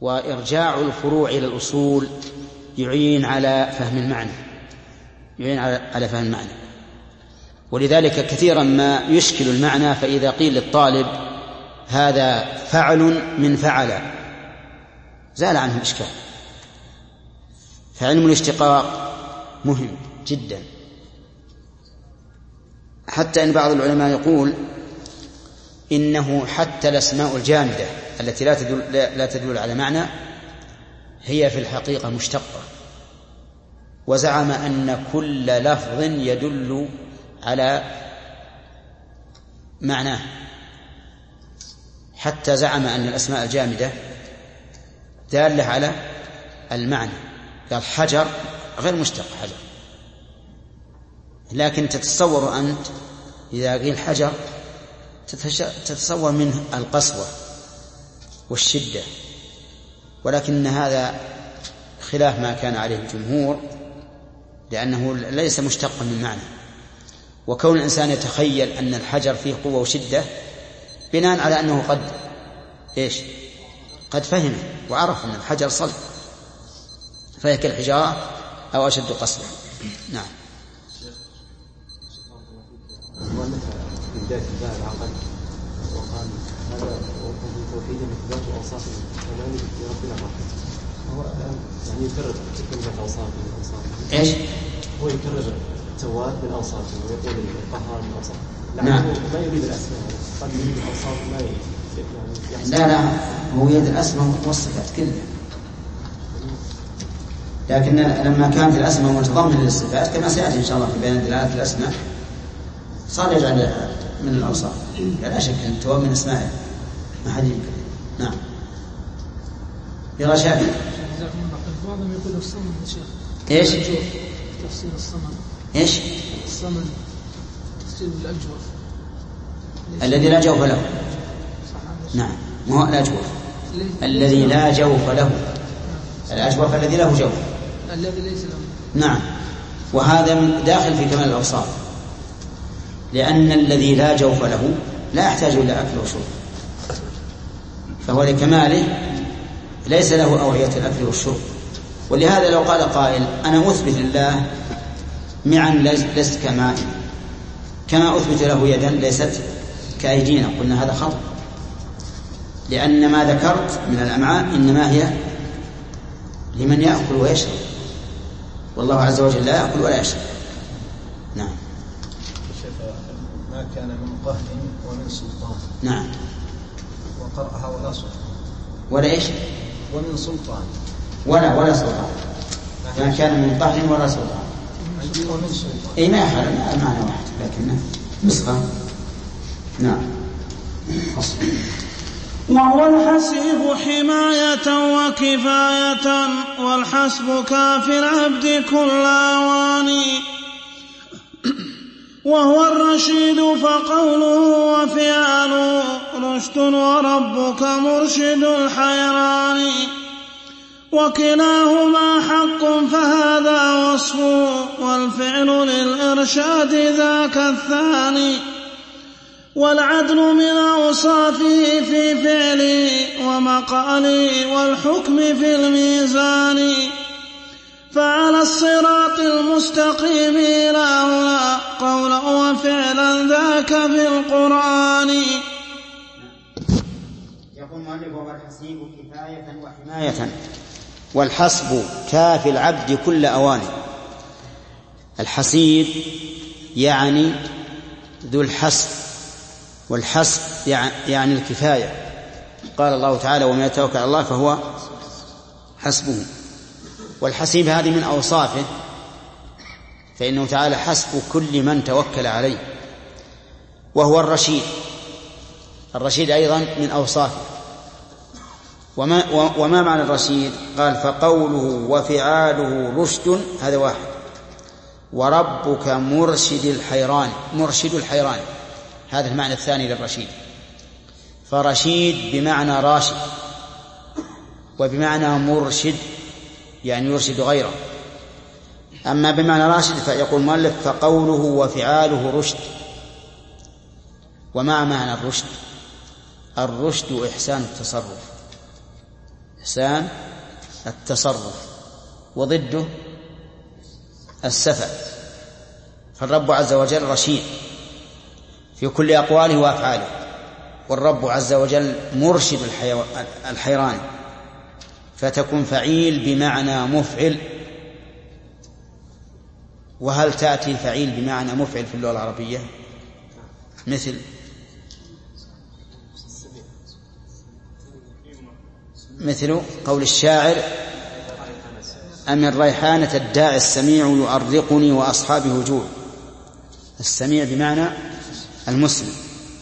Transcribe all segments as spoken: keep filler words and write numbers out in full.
وإرجاع الفروع إلى الأصول يعين على فهم المعنى يعين على فهم المعنى ولذلك كثيرا ما يشكل المعنى، فإذا قيل للطالب هذا فعل من فعل زال عنه الإشكال. فعلم الاشتقاق مهم جدا، حتى إن بعض العلماء يقول إنه حتى الأسماء الجامدة التي لا تدل, لا تدل على معنى هي في الحقيقة مشتقة، وزعم أن كل لفظ يدل على معناه، حتى زعم أن الأسماء الجامدة دالة على المعنى. قال حجر غير مشتق حجر، لكن تتصور أنت إذا قيل حجر تتصور منه القسوة والشدة، ولكن هذا خلاف ما كان عليه الجمهور، لأنه ليس مشتقا من معنى. وكون الإنسان يتخيل أن الحجر فيه قوة وشدة بناء على أنه قد إيش قد فهمه وعرف أن الحجر صلب، فهي كالحجارة أو أشد قسوة. نعم. بداية الباب العقل وقال هذا توحيد الإثبات وأوصاف الكمال في ربنا الرحمن، هو الآن يعني يكرر كلمة أوصاف من أوصافه. إيش؟ هو يكرر التواب من أوصافه ويقول القهار من أوصافه. نعم. ما يريد الأسماء، قد يريد الأوصاف ما يعني لا لا هو يريد الأسماء والصفات كلها، لكن لما كانت الأسماء متضمنة للصفات كما سيأتي إن شاء الله في بيان دلالة الأسماء صار يجعل من الأوصاف، لا شك أن التواب من أسمائه ما حد يمكن. نعم. يرى شافي بعضهم يقول الصمد يا شيخ. ايش؟ تفسير الصمد. ايش؟ الصمد تفسير الأجوف الذي لا جوف له. نعم، ما هو الأجوف الذي لا جوف له. الأجوف الذي له جوف الذي ليس له. نعم، وهذا من داخل في كمال الأوصاف، لأن الذي لا جوف له لا يحتاج إلى أكل وشرب، فهو لكماله ليس له أوعية الأكل والشرب. ولهذا لو قال قائل أنا أثبت لله معا ليست كماء كما أثبت له يدا ليست كأيدينا، قلنا هذا خطأ، لأن ما ذكرت من الأمعاء إنما هي لمن يأكل ويشرب، والله عز وجل لا يأكل ولا يشرب. نعم. ما كان من قهر ومن سلطان. نعم. وقرأها ولا سلطان. ولا إيش؟ ومن سلطان. ولا ولا سلطان. ما كان من قهر ولا سلطان. ومن سلطان. أي ما يخالف المعنى واحد لكنه نسخة. نعم. وهو الحسيب حماية وكفاية والحسب كافي العبد كل أواني. وهو الرشيد فقوله وفعاله رشد وربك مرشد الحيران. وكلاهما حق فهذا وصف والفعل للإرشاد ذاك الثاني. والعدل من أوصافه في فعلي ومقالي والحكم في الميزان. فعلى الصراط المستقيم إلى هنا قولا وفعلا ذاك في القرآن. يقول المؤلف وهو الحسيب كفاية وحماية والحسب كافي العبد كل أوان. الحسيب يعني ذو الحسب، والحسب يعني الكفاية. قال الله تعالى ومن يتوكل على الله فهو حسبه. والحسيب هذه من أوصافه، فإنه تعالى حسب كل من توكل عليه. وهو الرشيد، الرشيد أيضا من أوصافه. وما, وما معنى الرشيد؟ قال فقوله وفعاله رشد، هذا واحد. وربك مرشد الحيران، مرشد الحيران، هذا المعنى الثاني للرشيد. فرشيد بمعنى راشد، وبمعنى مرشد يعني يرشد غيره. أما بمعنى راشد فيقول المؤلف فقوله وفعاله رشد. وما معنى الرشد؟ الرشد إحسان التصرف، إحسان التصرف، وضده السفه. فالرب عز وجل رشيد في كل أقواله وأفعاله، والرب عز وجل مرشد الحيران، فتكون فعيل بمعنى مفعل. وهل تأتي فعيل بمعنى مفعل في اللغة العربية؟ مثل مثل قول الشاعر: أمن ريحانة الداعي السميع يؤرقني وأصحابي هجوع. السميع بمعنى المسلم.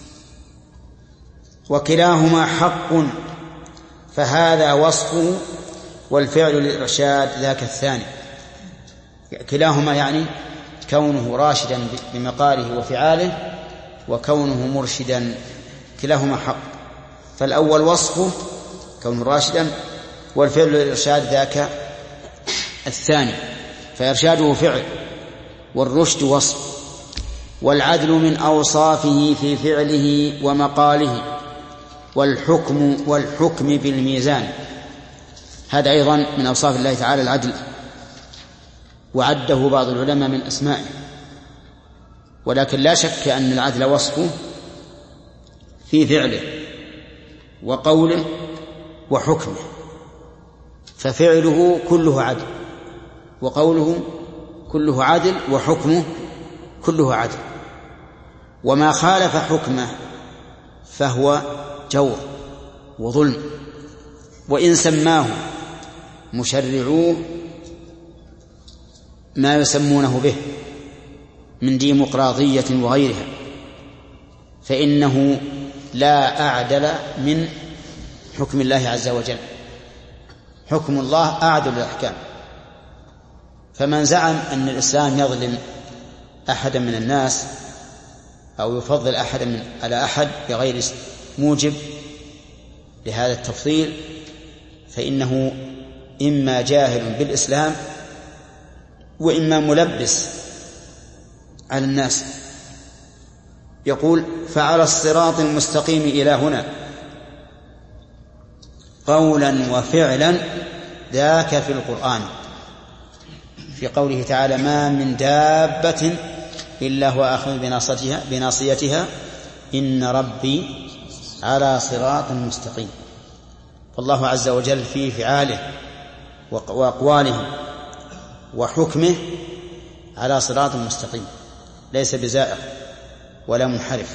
وكلاهما حق فهذا وصفه، والفعل للإرشاد ذاك الثاني. كلاهما يعني كونه راشدا بمقاله وفعاله، وكونه مرشدا، كلاهما حق. فالأول وصفه كونه راشدا، والفعل للإرشاد ذاك الثاني. فإرشاده فعل والرشد وصف. والعدل من أوصافه في فعله ومقاله، والحكم والحكم بالميزان. هذا أيضا من أوصاف الله تعالى العدل، وعده بعض العلماء من أسمائه. ولكن لا شك أن العدل وصفه في فعله وقوله وحكمه. ففعله كله عدل، وقوله كله عدل، وحكمه كله عدل. وما خالف حكمه فهو جور وظلم، وإن سماه مشرعوه ما يسمونه به من ديمقراطية وغيرها، فإنه لا أعدل من حكم الله عز وجل. حكم الله أعدل الأحكام. فمن زعم أن الإسلام يظلم أحدا من الناس أو يفضل أحدا من على أحد بغير موجب لهذا التفضيل، فإنه إما جاهل بالإسلام، وإما ملبس على الناس. يقول: فعلى الصراط المستقيم إلى هنا قولا وفعلا ذاك في القرآن، في قوله تعالى: ما من دابة إلا هو آخذ بناصيتها, بناصيتها إن ربي على صراط مستقيم. فالله عز وجل في فعاله وأقواله وحكمه على صراط مستقيم، ليس بزائغ ولا منحرف.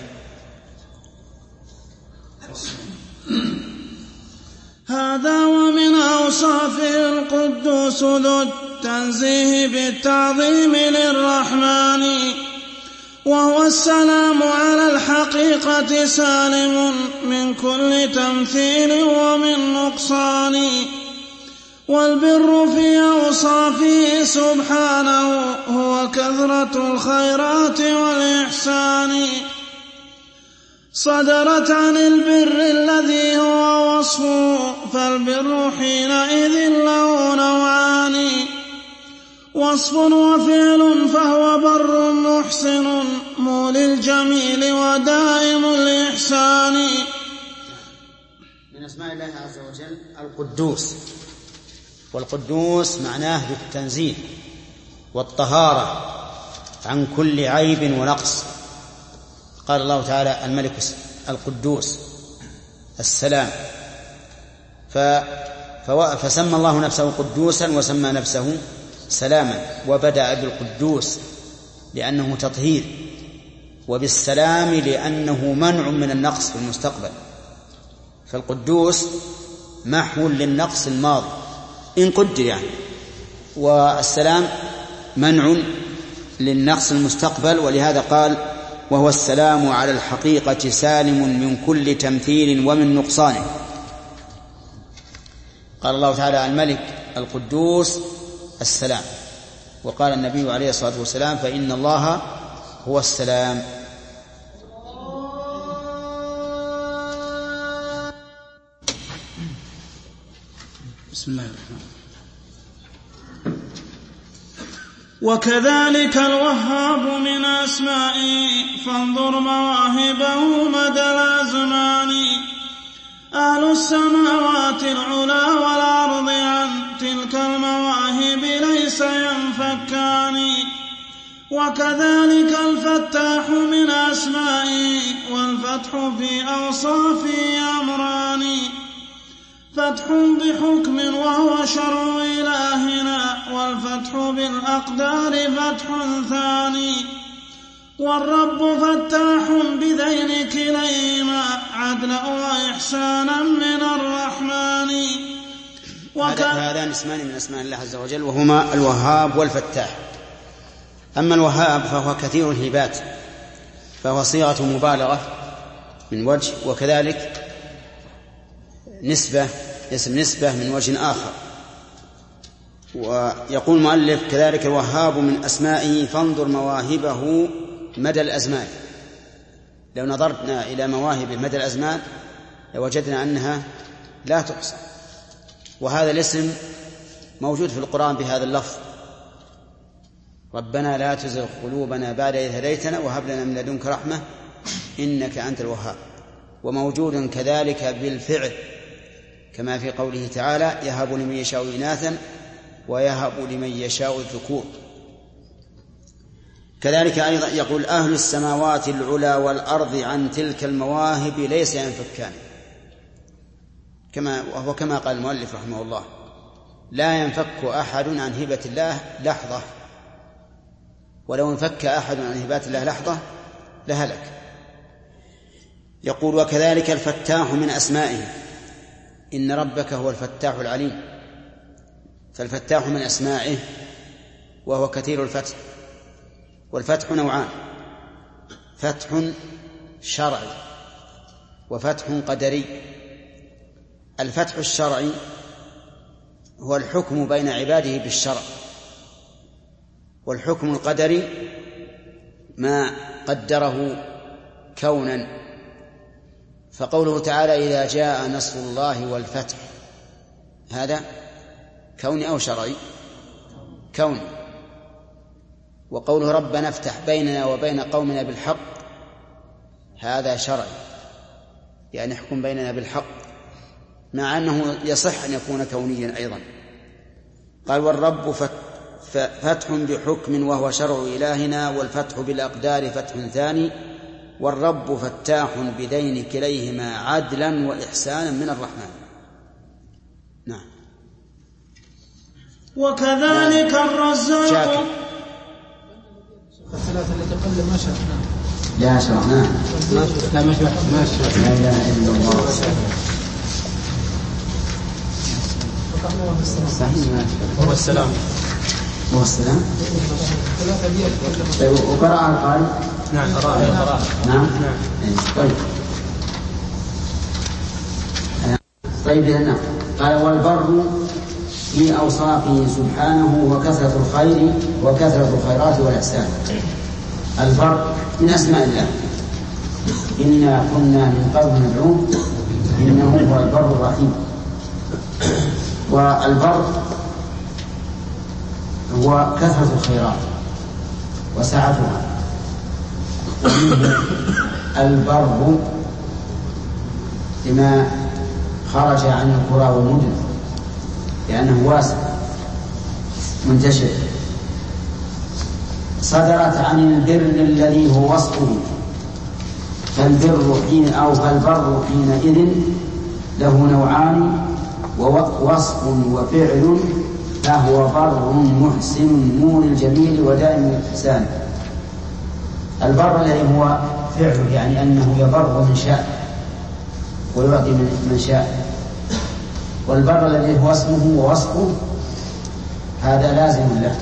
هذا ومن أوصافه القدوس ذو التنزيه بالتعظيم للرحمن، وهو السلام على الحقيقة سالم من كل تمثيل ومن نقصان. والبر في أوصافه سبحانه هو كثرة الخيرات والإحسان، صدرت عن البر الذي هو وصفه، فالبر حينئذ له نوعان: وصف وفعل، فهو بر محسن مولي الجميل ودائم الإحسان. من أسماء الله عز وجل القدوس، والقدوس معناه بالتنزيه والطهارة عن كل عيب ونقص. قال الله تعالى: الملك القدوس السلام، فسمى الله نفسه قدوسا وسمى نفسه سلاما، وبدأ بالقدوس لأنه تطهير، وبالسلام لأنه منع من النقص في المستقبل. فالقدوس محو للنقص الماضي إن قدر يعني، والسلام منع للنقص المستقبل. ولهذا قال: وهو السلام على الحقيقة سالم من كل تمثيل ومن نقصانه. قال الله تعالى: الملك القدوس السلام. وقال النبي عليه الصلاة والسلام: فإن الله هو السلام. بسم الله الرحمن الرحيم. وكذلك الوهاب من أسمائه، فانظر مواهبه مدى الأزمان. أهل السماوات العلا وكذلك الفتاح من أسمائه والفتح في أوصافه أمران فتح بحكم وهو شرع إلهنا والفتح بالأقدار فتح ثاني والرب فتاح بذين كليهما عدلا وإحسانا من الرحمن. هذان اسمان من أسماء الله عز وجل وهما الوهاب والفتاح. أما الوهاب فهو كثير الهبات فهو صيغة مبالغة من وجه وكذلك نسبة اسم نسبة من وجه آخر. ويقول المؤلف كذلك الوهاب من أسمائه فانظر مواهبه مدى الأزمان. لو نظرنا إلى مواهبه مدى الأزمان لوجدنا أنها لا تحصى. وهذا الاسم موجود في القرآن بهذا اللفظ ربنا لا تزغ قلوبنا بعد إذ هديتنا وهب لنا من لدنك رحمة إنك أنت الوهاب. وموجود كذلك بالفعل كما في قوله تعالى يهب لمن يشاء إناثا ويهب لمن يشاء الذكور. كذلك أيضا يقول أهل السماوات العلى والأرض عن تلك المواهب ليس ينفكان كما وهو كما قال المؤلف رحمه الله لا ينفك أحد عن هبة الله لحظة ولو انفك أحد عن هبات الله لحظة لهلك. يقول وكذلك الفتاح من أسمائه إن ربك هو الفتاح العليم. فالفتاح من أسمائه وهو كثير الفتح. والفتح نوعان فتح شرعي وفتح قدري. الفتح الشرعي هو الحكم بين عباده بالشرع والحكم القدري ما قدره كونا. فقوله تعالى إذا جاء نصر الله والفتح هذا كوني أو شرعي كوني. وقوله ربنا افتح بيننا وبين قومنا بالحق هذا شرعي يعني احكم بيننا بالحق مع أنه يصح أن يكون كونيا أيضا. قال والرب فتح بحكم وهو شرع إلهنا والفتح بالأقدار فتح ثاني والرب فتاح بذين كليهما عدلا وإحسانا من الرحمن. نعم. وكذلك الرزاق الثلاثة التي قبل ما شرحنا لا شرحنا لا ما شرحنا لا إله إلا الله هو السلام هو السلام. طيب وقرأ القارئ نعم قراءة نعم طيب طيب لأنه قال والبر في أوصافه سبحانه وكثرة الخير وكثرة الخيرات والإحسان. البر من أسماء الله إنا كنا من قبل ندعوه إنه هو البر الرحيم. والبر هو كثرة الخيرات وسعتها ومنه البر لما خرج عن القرى والمدن لأنه واسع منتشر. صدرت عن البر الذي هو وصفه فالبر حين أو فالبر حينئذ له نوعان ووصف وفعل فهو بر محسن نور الجميل ودائم الإحسان. البر الذي هو فعله يعني أنه يبر من شاء ويعطي من شاء. والبر الذي هو اسمه ووصفه هذا لازم له.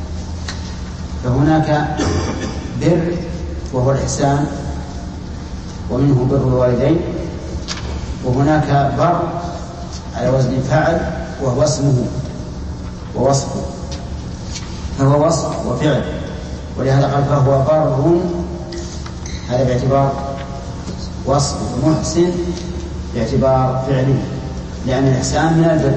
فهناك بر وهو الإحسان ومنه بر الوالدين وهناك بر على وزن فعل وهو اسمه ووصفه فهو وصف وفعل. ولهذا قال فهو بر هذا باعتبار وصف ومحسن باعتبار فعله لأن الإحسان من البر.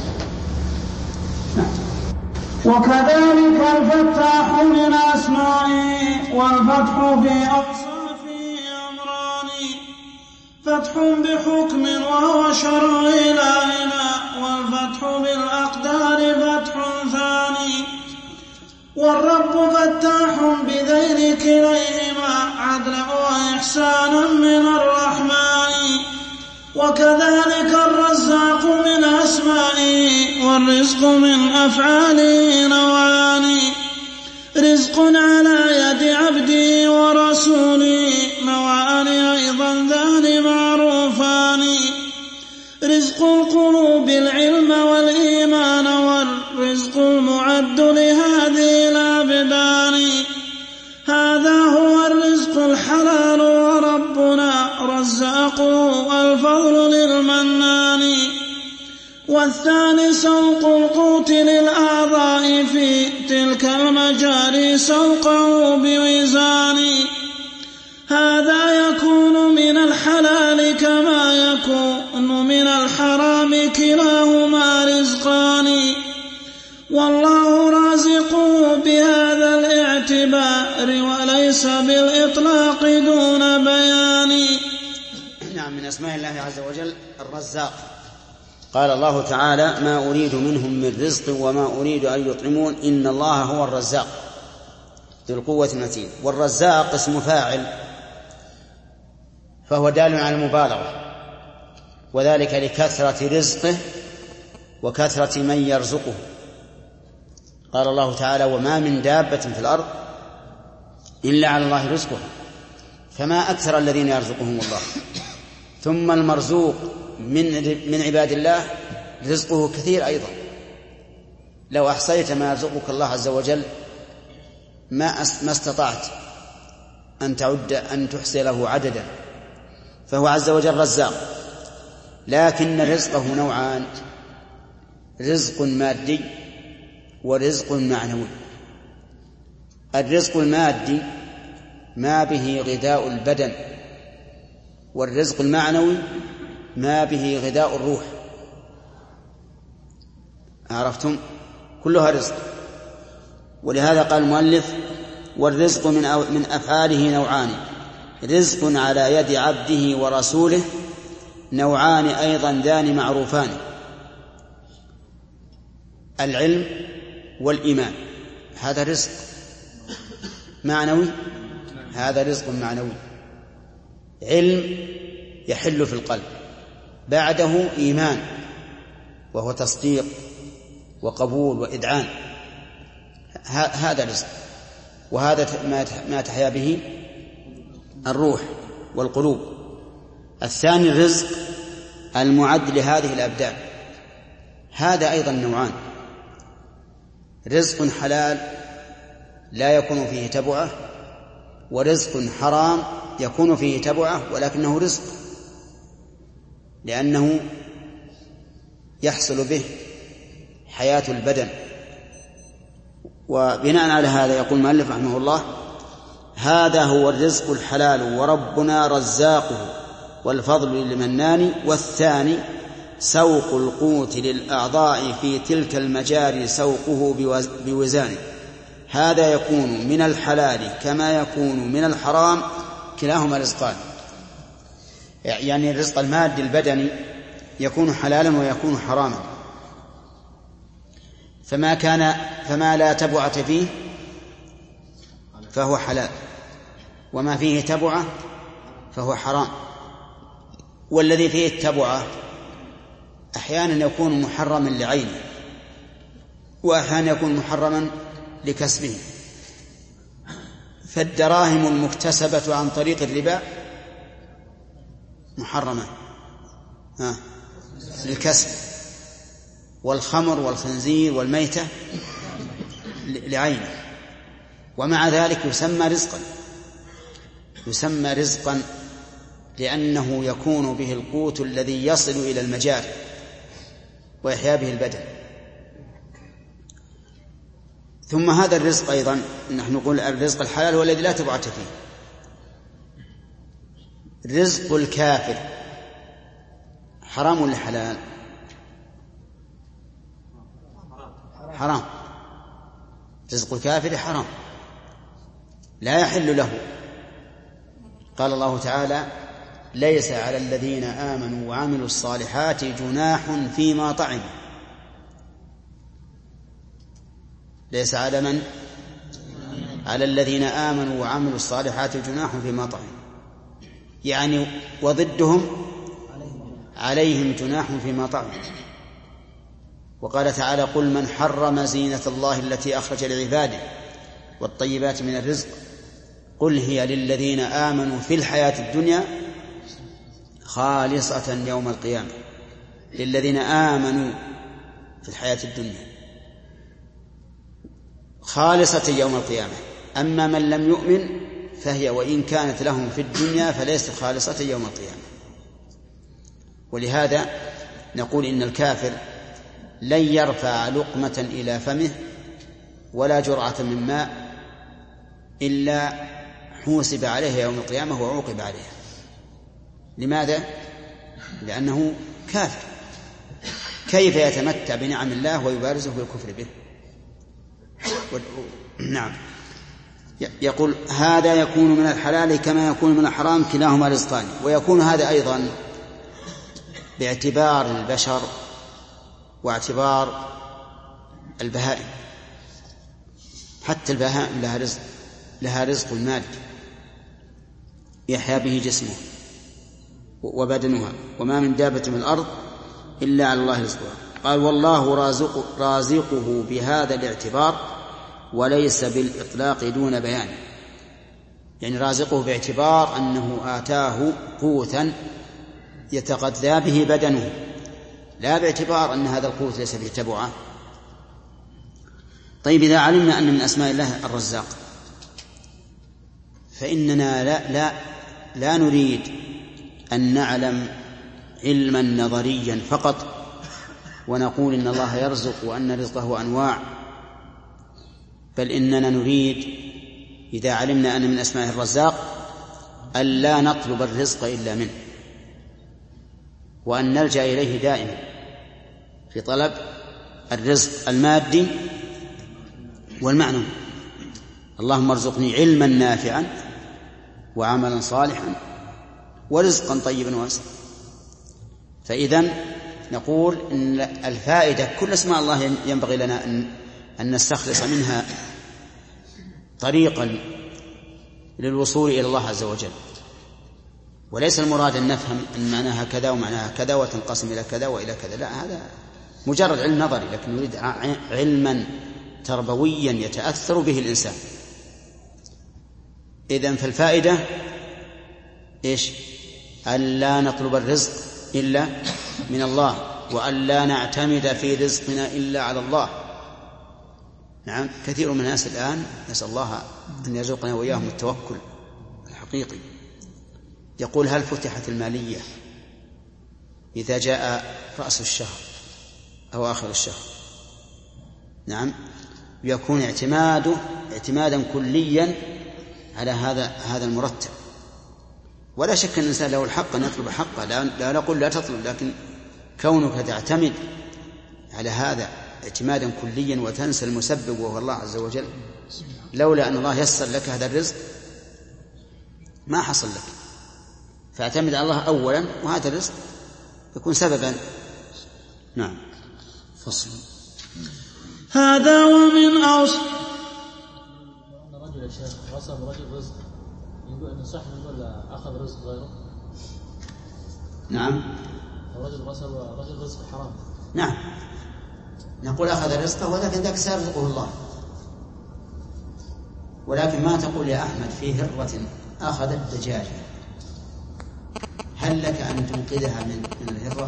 نعم. وكذلك الفتاح من أسمائه والفتح في أوصافه أمران فتح بحكم وهو شرع إلهنا والفتح بالأقدار فتح ثاني والرب فتاح بذين كليهما عدلا وإحسانا من الرحمن. وكذلك الرزاق من أسمائه والرزق من أفعاله نوعان. رزق على يد عبده ورسوله نوعان أيضا ذان معروفان. رزق القلوب العلم والإيمان والرزق المعد لهذه الأبدان. هذا هو الرزق الحلال وربنا رزاقه الفضل للمنان. والثاني سوق القوت للأعضاء في تلك المجاري سوقه بوزان. هذا يكون من الحلال كما يكون من الحرام كلاهما رزقان. والله رازقه بهذا الاعتبار وليس بالإطلاق دون بيان. نعم، من أسماء الله عز وجل الرزاق. قال الله تعالى: ما أريد منهم من رزق وما أريد أن يطعمون إن الله هو الرزاق ذو القوة المتين. والرزاق اسم فاعل فهو دال على المبالغة، وذلك لكثرة رزقه وكثرة من يرزقه. قال الله تعالى: وما من دابة في الأرض إلا على الله رزقها. فما أكثر الذين يرزقهم الله. ثم المرزوق من من عباد الله رزقه كثير أيضا. لو أحصيت ما يرزقك الله عز وجل ما ما استطعت أن تعد أن تحصي له عددا. فهو عز وجل رزاق، لكن رزقه نوعان: رزق مادي ورزق معنوي. الرزق المادي ما به غذاء البدن، والرزق المعنوي ما به غذاء الروح. عرفتم؟ كلها رزق. ولهذا قال المؤلف: والرزق من من أفعاله نوعان: رزق على يد عبده ورسوله نوعان أيضا ذان معروفان. العلم والإيمان هذا رزق معنوي، هذا رزق معنوي. علم يحل في القلب، بعده إيمان وهو تصديق وقبول وإذعان، هذا رزق. وهذا ما تحيا به الروح والقلوب. الثاني الرزق المعد لهذه الأبدان، هذا أيضا نوعان: رزق حلال لا يكون فيه تبعة، ورزق حرام يكون فيه تبعة ولكنه رزق، لأنه يحصل به حياة البدن. وبناء على هذا يقول المؤلف رحمه الله: هذا هو الرزق الحلال وربنا رزاقه والفضل للمنان. والثاني سوق القوت للأعضاء في تلك المجاري سوقه بوزانه. هذا يكون من الحلال كما يكون من الحرام كلاهما رزقان. يعني الرزق المادي البدني يكون حلالا ويكون حراما. فما كان فما لا تبعة فيه فهو حلال، وما فيه تبعة فهو حرام. والذي فيه التبعة أحيانا يكون محرما لعينه، وأحيانا يكون محرما لكسبه. فالدراهم المكتسبة عن طريق الربا محرمة ها للكسب، والخمر والخنزير والميتة لعينه، ومع ذلك يسمى رزقا يسمى رزقا لأنه يكون به القوت الذي يصل إلى المجاري ويحيا به البدن. ثم هذا الرزق أيضا نحن نقول الرزق الحلال هو الذي لا تبعة فيه. رزق الكافر حرام ولا حلال؟ حرام. رزق الكافر حرام لا يحل له. قال الله تعالى: ليس على الذين آمنوا وعملوا الصالحات جناح فيما طعموا. ليس على من على الذين آمنوا وعملوا الصالحات جناح فيما طعموا، يعني وضدهم عليهم جناح فيما طعموا. وقال تعالى: قل من حرم زينة الله التي أخرج لعباده والطيبات من الرزق قل هي للذين آمنوا في الحياة الدنيا خالصة يوم القيامة. للذين آمنوا في الحياة الدنيا خالصة يوم القيامة. أما من لم يؤمن فهي وإن كانت لهم في الدنيا فليست خالصة يوم القيامة. ولهذا نقول إن الكافر لن يرفع لقمة إلى فمه ولا جرعة من ماء إلا حوسب عليها يوم القيامة وعوقب عليها. لماذا؟ لأنه كافر، كيف يتمتع بنعم الله ويبارزه بالكفر به؟ نعم. يقول: هذا يكون من الحلال كما يكون من الحرام كلاهما رزقان. ويكون هذا أيضا باعتبار البشر واعتبار البهائم. حتى البهائم لها رزق، لها رزق المادي يحيا به جسمه وبدنها، وما من دابة من الأرض إلا على الله رزقها. قال: والله رازق رازقه بهذا الاعتبار وليس بالإطلاق دون بيان. يعني رازقه باعتبار أنه آتاه قوتا يتغذى به بدنه، لا باعتبار أن هذا القوت ليس فيه تبعة. طيب، إذا علمنا أن من أسماء الله الرزاق فإننا لا, لا, لا نريد أن نعلم علما نظريا فقط ونقول إن الله يرزق وأن رزقه أنواع، بل إننا نريد إذا علمنا أن من أسماء الرزاق ألا نطلب الرزق إلا منه، وأن نلجأ إليه دائما في طلب الرزق المادي والمعنوي. اللهم ارزقني علما نافعا وعملا صالحا ورزقا طيبا واسعا. فإذن نقول إن الفائدة كل اسماء الله ينبغي لنا أن أن نستخلص منها طريقا للوصول إلى الله عز وجل، وليس المراد أن نفهم أن معناها كذا ومعناها كذا وتنقسم إلى كذا وإلى كذا، لا، هذا مجرد علم نظري، لكن نريد علما تربويا يتأثر به الإنسان. إذن فالفائدة إيش؟ ألا نطلب الرزق إلا من الله، وألا نعتمد في رزقنا إلا على الله. نعم، كثير من الناس الآن نسأل الله أن يرزقنا وإياهم التوكل الحقيقي. يقول: هل فتحت المالية إذا جاء رأس الشهر أو آخر الشهر؟ نعم، يكون اعتماده اعتمادا كليا على هذا هذا المرتب. ولا شك أن الإنسان له الحق أن يطلب حقه، لا, لا نقول لا تطلب، لكن كونك تعتمد على هذا اعتمادا كليا وتنسى المسبب وهو الله عز وجل، لولا أن الله يسر لك هذا الرزق ما حصل لك. فاعتمد على الله أولا، وهذا الرزق يكون سببا. نعم. فصل. هذا ومن أوصى أن رجل يا شيخ غصب رجل رزق، يقول أن صح ولا أخذ رزق غيره؟ نعم. رجل غصب رجل رزق حرام. نعم، نقول أخذ رزقه، ولكن ذاك سيرزقه الله. ولكن ما تقول يا أحمد في هرة أخذت دجاجة، هل لك أن تنقذها من من الهرة؟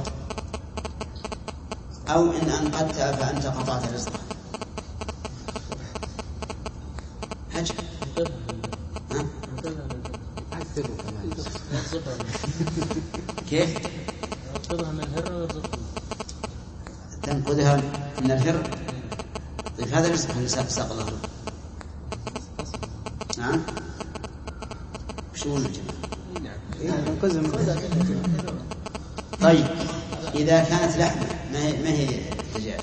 أو إن أنقذتها فأنت قطعت رزقها؟ حاجة كيف؟ تنقذها من الهرة وترزقها. تنقذها من الهرة؟ طيب هذا رزق اللي ساق الله له. نعم. شو الجماعة؟ طيب إذا كانت لحمة ما هي ما هي دجاج،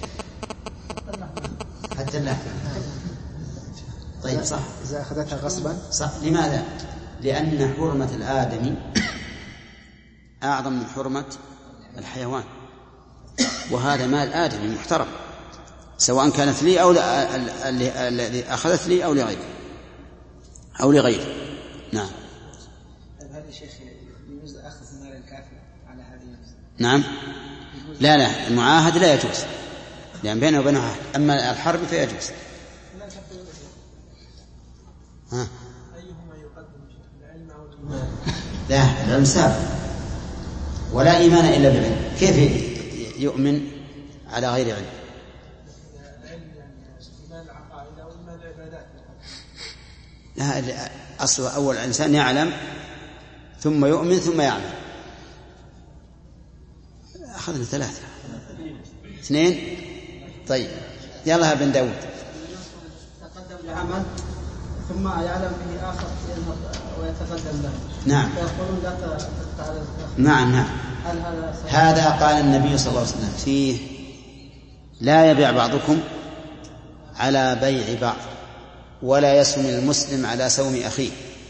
حتى اللحمة. طيب صح. إذا أخذتها غصبا صح. لماذا؟ لأن حرمة الآدمي أعظم من حرمة الحيوان، وهذا مال آدمي محترم، سواء كانت لي أو الذي أخذت لي أو لغيري. أو لغيره. نعم. هذا الشيخ يجوز أخذ مال الكافر على هذه؟ نعم. لا لا المعاهد لا يجوز لأن بينه وبينه عهد، أما الحرب فيجوز. ها. أيهما يقدم العلم أو الإيمان؟ لا العلم سابق، ولا إيمان إلا بالعلم. كيف يؤمن على غير علم؟ العلم يعني إيمان العقائد أو إيمان العبادات. لا أصل أول إنسان يعلم ثم يؤمن ثم يعمل. أخذنا ثلاثة اثنين. طيب يلا ابن داود. تقدم لعمل ثم يعلم به آخر ويتقدم له. نعم. فيقولون لا تتعلم. نعم نعم. هل هذا هذا قال النبي صلى الله عليه وسلم فيه: لا يبيع بعضكم على بيع بعض، ولا يسم المسلم على سوم أخيه.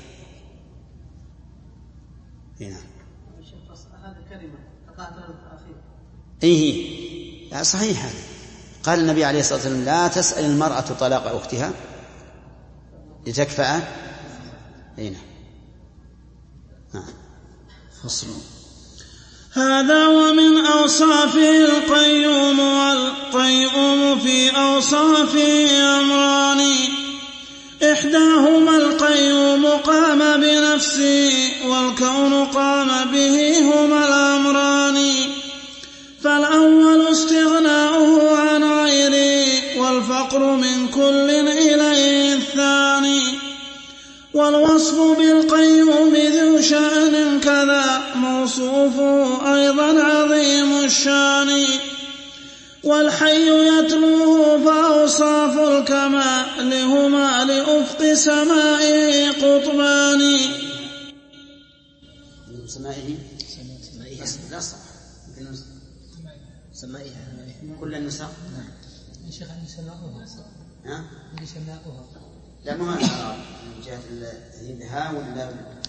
هنا هذه كلمة قطعت أخيه. إيه صحيح. هذا قال النبي عليه الصلاة والسلام: لا تسأل المرأة طلاق أختها لتكفأ. هنا نعم. فصل. هذا ومن أوصافه القيوم، والقيوم في أوصافه أمران: إحداهما القيوم قام بنفسه، والكون قام به، هما الأمران. فالأول استغناؤه عن غيره، والفقر من كل إليه الثاني. والوصف بالقيوم ذو شأن كذا، موصوفه أيضا عظيم الشان. والحي يتلوه فأوصاف الكمال هما لأفق سمائه قطبان. سمائه لا صح سمائها كل النساء. نعم يا شيخ عندي سماؤها. ها عندي سماؤها. لا ما أعرف من جهة الها ولا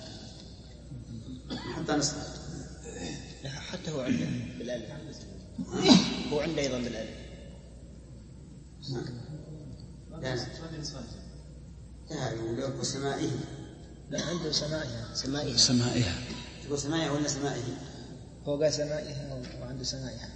حتى نصف. حتى هو عنده بالألف، هو عنده أيضا بالألف. لا لا يقول سمائه. لا عنده سمائها. سمائها سمائها. تقول سمائها ولا سمائه؟ هو قال سمائها وعنده سمائها.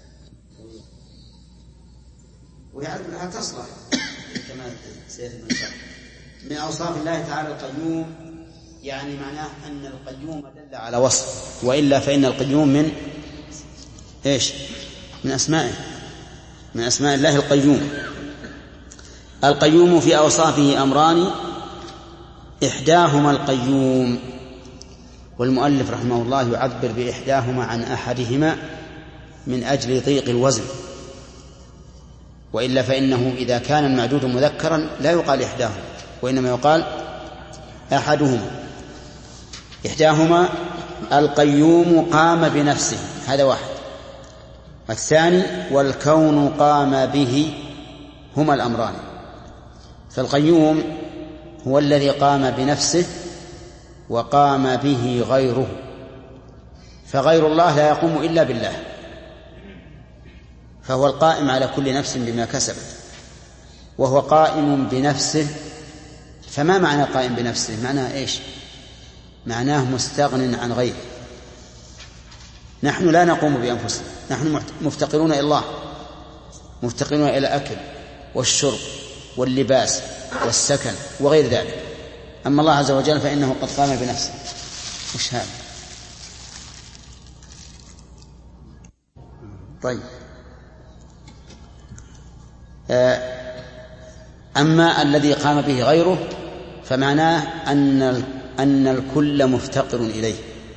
ويعرف أنها تصلح كما سيأتي من شاء. من أوصاف الله تعالى القيوم، يعني معناه أن القيوم دل على وصف، وإلا فإن القيوم من إيش؟ من أسمائه، من أسماء الله القيوم. القيوم في أوصافه أمران: إحداهما القيوم، والمؤلف رحمه الله يعبر بإحداهما عن أحدهما من أجل ضيق الوزن، وإلا فإنه إذا كان المعدود مذكرا لا يقال إحداهما، وإنما يقال أحدهما. إحداهما القيوم قام بنفسه، هذا واحد. الثاني والكون قام به، هما الأمران. فالقيوم هو الذي قام بنفسه وقام به غيره، فغير الله لا يقوم إلا بالله، فهو القائم على كل نفس بما كسبت، وهو قائم بنفسه. فما معنى قائم بنفسه؟ معناه إيش؟ معناه مستغن عن غيره. نحن لا نقوم بأنفسنا، نحن مفتقرون إلى الله، مفتقرون إلى الأكل والشرب واللباس والسكن وغير ذلك. أما الله عز وجل فإنه قد قام بنفسه. وش هذا؟ طيب. أما الذي قام به غيره فمعناه أن أن الكل مفتقر إليه،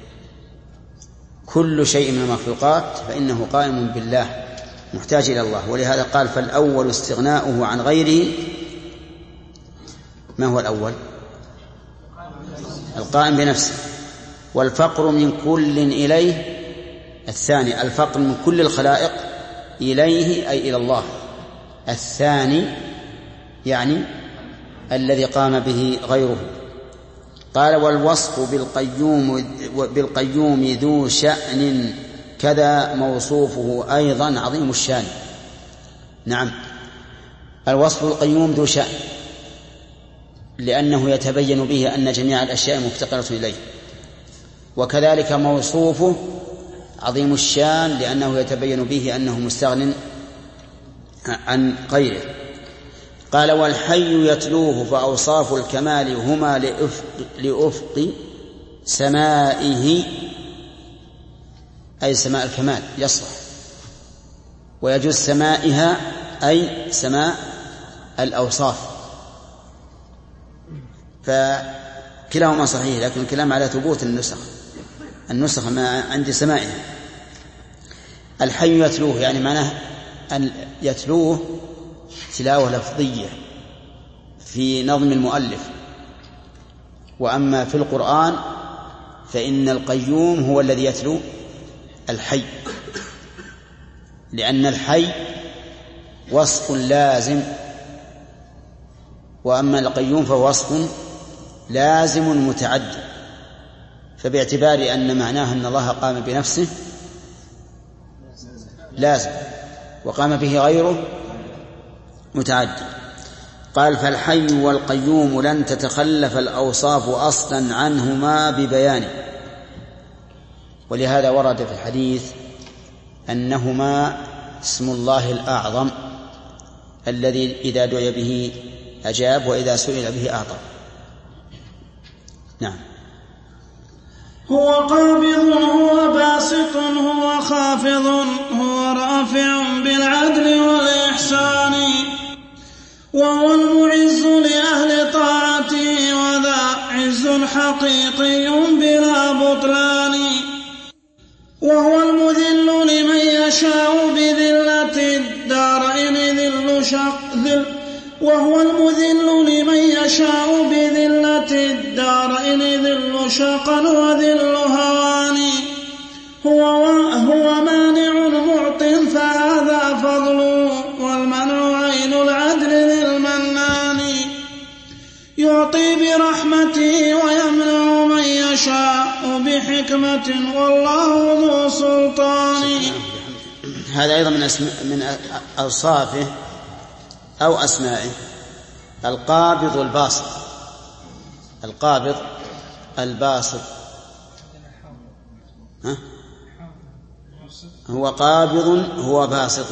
كل شيء من المخلوقات فإنه قائم بالله محتاج إلى الله. ولهذا قال: فالأول استغناؤه عن غيره. ما هو الأول؟ القائم بنفسه. والفقر من كل إليه الثاني، الفقر من كل الخلائق إليه أي إلى الله. الثاني يعني الذي قام به غيره. قال: والوصف بالقيوم بالقيوم ذو شأن كذا، موصوفه أيضا عظيم الشان. نعم، الوصف بالقيوم ذو شأن، لأنه يتبين به أن جميع الأشياء مفتقرة إليه. وكذلك موصوفه عظيم الشان لأنه يتبين به أنه مستغن عن غيره. قال والحي يتلوه فأوصاف الكمال هما لأفق سمائه، أي سماء الكمال يصلح، ويجوز سمائها أي سماء الأوصاف، فكلاهما صحيح، لكن الكلام على ثبوت النسخ النسخ ما عند سمائها. الحي يتلوه يعني معناه أن يتلوه تلاوة لفظية في نظم المؤلف، وأما في القرآن فإن القيوم هو الذي يتلو الحي، لأن الحي وصف لازم، وأما القيوم فهو وصف لازم متعدي، فباعتبار أن معناه أن الله قام بنفسه لازم، وقام به غيره متعدي. قال فالحي والقيوم لن تتخلف الأوصاف أصلا عنهما ببيان، ولهذا ورد في الحديث أنهما اسم الله الأعظم الذي إذا دعي به أجاب وإذا سئل به أعطى. نعم. هو قابض هو باسط هو خافض هو رافع بالعدل والإحسان، وهو المعز لأهل طاعته وذا عز حقيقي بلا بطلان، وهو المذل لمن يشاء بذلة الدارين ذل شق ذل وهو المذل لمن يشاء بذلة الدارين ذل شقا وذل هوان، هو هو مانع معط فهذا فضله، والمنع عين العدل ذي المنان، يعطي برحمته ويمنع من يشاء بحكمة والله ذو سلطان. هذا أيضا من أسماء من أوصافه أو أسمائه القابض الباسط. القابض الباسط ها؟ هو قابض هو باسط.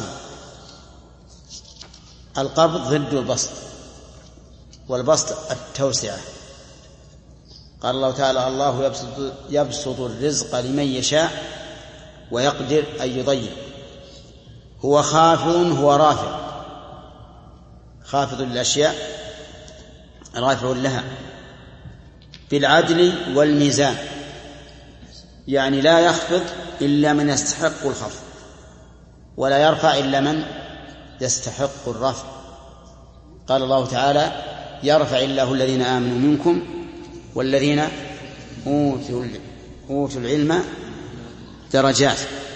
القبض ضد البسط، والبسط التوسعة. قال الله تعالى الله يبسط, يبسط الرزق لمن يشاء ويقدر أن يضيق. هو خافض هو رافع، خافض للأشياء رافع لها بالعدل والميزان، يعني لا يخفض إلا من يستحق الخفض ولا يرفع إلا من يستحق الرفع. قال الله تعالى يرفع الله الذين آمنوا منكم والذين أوتوا أوتوا العلم درجات.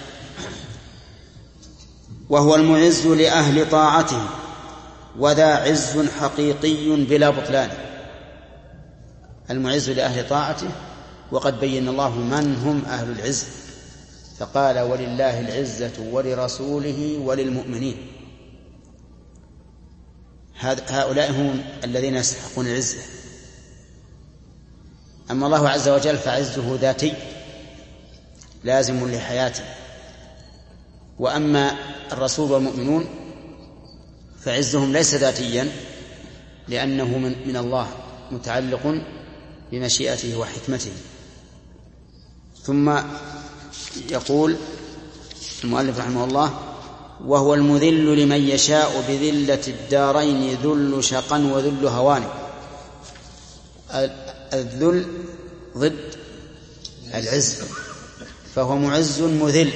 وهو المعز لأهل طاعته وذا عز حقيقي بلا بطلان. المعز لأهل طاعته، وقد بين الله من هم أهل العز، فقال ولله العزة ولرسوله وللمؤمنين. هؤلاء هم الذين يستحقون العزة. أما الله عز وجل فعزه ذاتي لازم لحياته، وأما الرسول والمؤمنون فعزهم ليس ذاتيا لأنه من, من الله متعلق بمشيئته وحكمته. ثم يقول المؤلف رحمه الله وهو المذل لمن يشاء بذلة الدارين ذل شقا وذل هوان. الذل ضد العز، فهو معز مذل،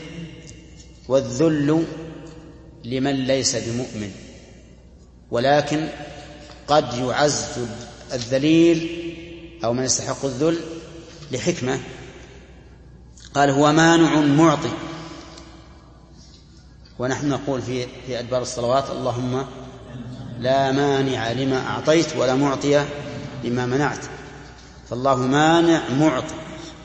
والذل لمن ليس بمؤمن، ولكن قد يعز الذليل أو من يستحق الذل لحكمة. قال هو مانع معطي، ونحن نقول في في أدبار الصلوات اللهم لا مانع لما أعطيت ولا معطي لما منعت، فالله مانع معطي،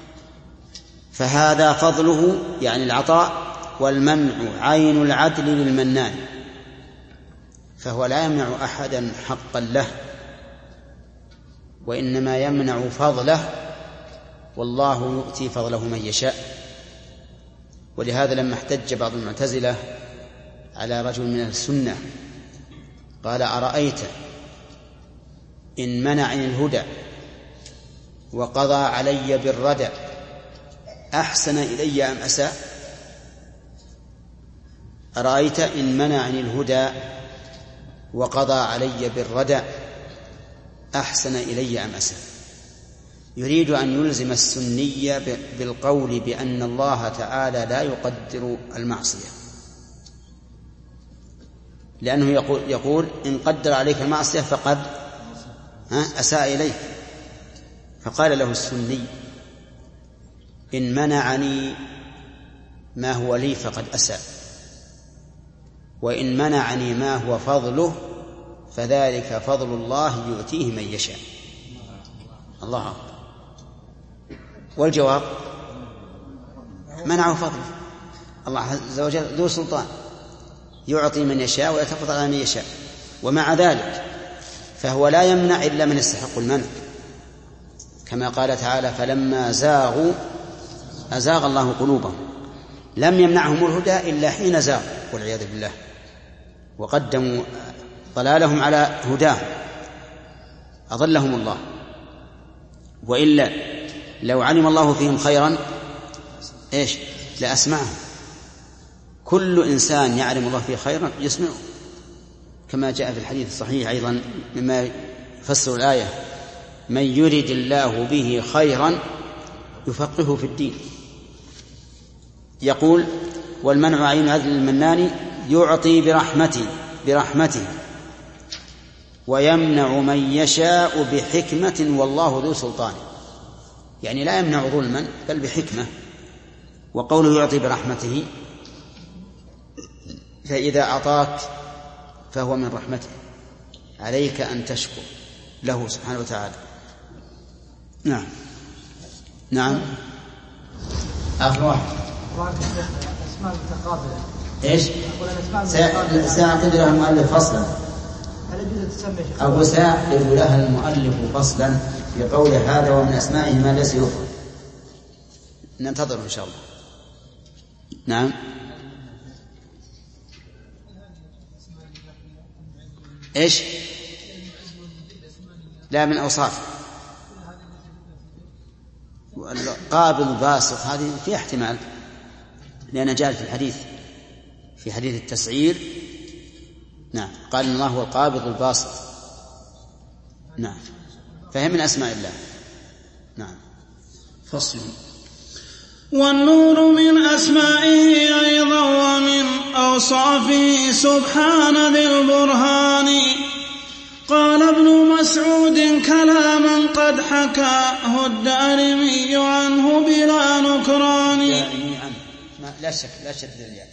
فهذا فضله يعني العطاء، والمنع عين العدل للمنان، فهو لا يمنع أحدا حقا له وإنما يمنع فضله، والله يؤتي فضله من يشاء. ولهذا لما احتج بعض المعتزلة على رجل من السنة قال: أرأيت إن منعني الهدى وقضى علي بالردى أحسن إلي أم أساء؟ أرأيت إن منعني الهدى وقضى علي بالردى أحسن إلي أم أساء؟ يريد أن يلزم السنية بالقول بأن الله تعالى لا يقدر المعصية، لأنه يقول, يقول إن قدر عليك المعصية فقد أساء إليك. فقال له السني: إن منعني ما هو لي فقد أساء، وإن منعني ما هو فضله فذلك فضل الله يؤتيه من يشاء. الله أكبر. والجواب: منعه فضله. الله عز وجل ذو سلطان يعطي من يشاء ويتفضل على من يشاء، ومع ذلك فهو لا يمنع إلا من يستحق المنع، كما قال تعالى: فلما زاغوا أزاغ الله قلوبهم. لم يمنعهم الهدى إلا حين زاغوا والعياذ بالله، وقدموا ضلالهم على هداه أضلهم الله. وإلا لو علم الله فيهم خيرا إيش لأسمعهم. كل إنسان يعلم الله فيه خيرا يسمعه، كما جاء في الحديث الصحيح أيضا مما يفسر الآية: من يرد الله به خيرا يفقهه في الدين. يقول: والمنع عين عدل المنان يعطي برحمته برحمته ويمنع من يشاء بحكمة والله ذو سلطان. يعني لا يمنع ظلما بل بحكمة. وقوله يعطي برحمته، فإذا أعطاك فهو من رحمته، عليك أن تشكر له سبحانه وتعالى. نعم نعم آخر واحد الأسماء المتقابلة إيش؟ سأعقد لها المؤلف فصلا أو سأعقد لها المؤلف فصلا في قول هذا ومن أسمائه ما ليس يفهم. ننتظر إن شاء الله. نعم. إيش؟ لا، من أوصاف قابض باسط، هذه في احتمال، لأن جاء في الحديث في حديث التسعير. نعم، قال إن الله هو القابض الباسط. نعم، فهم من أسماء الله. نعم. فصل. والنور من أسمائه أيضا ومن أوصافه سبحان ذي البرهان. قال ابن مسعود كلاما قد حكاه الدارمي عنه بلا نكران. لا شك لا شك ذلك.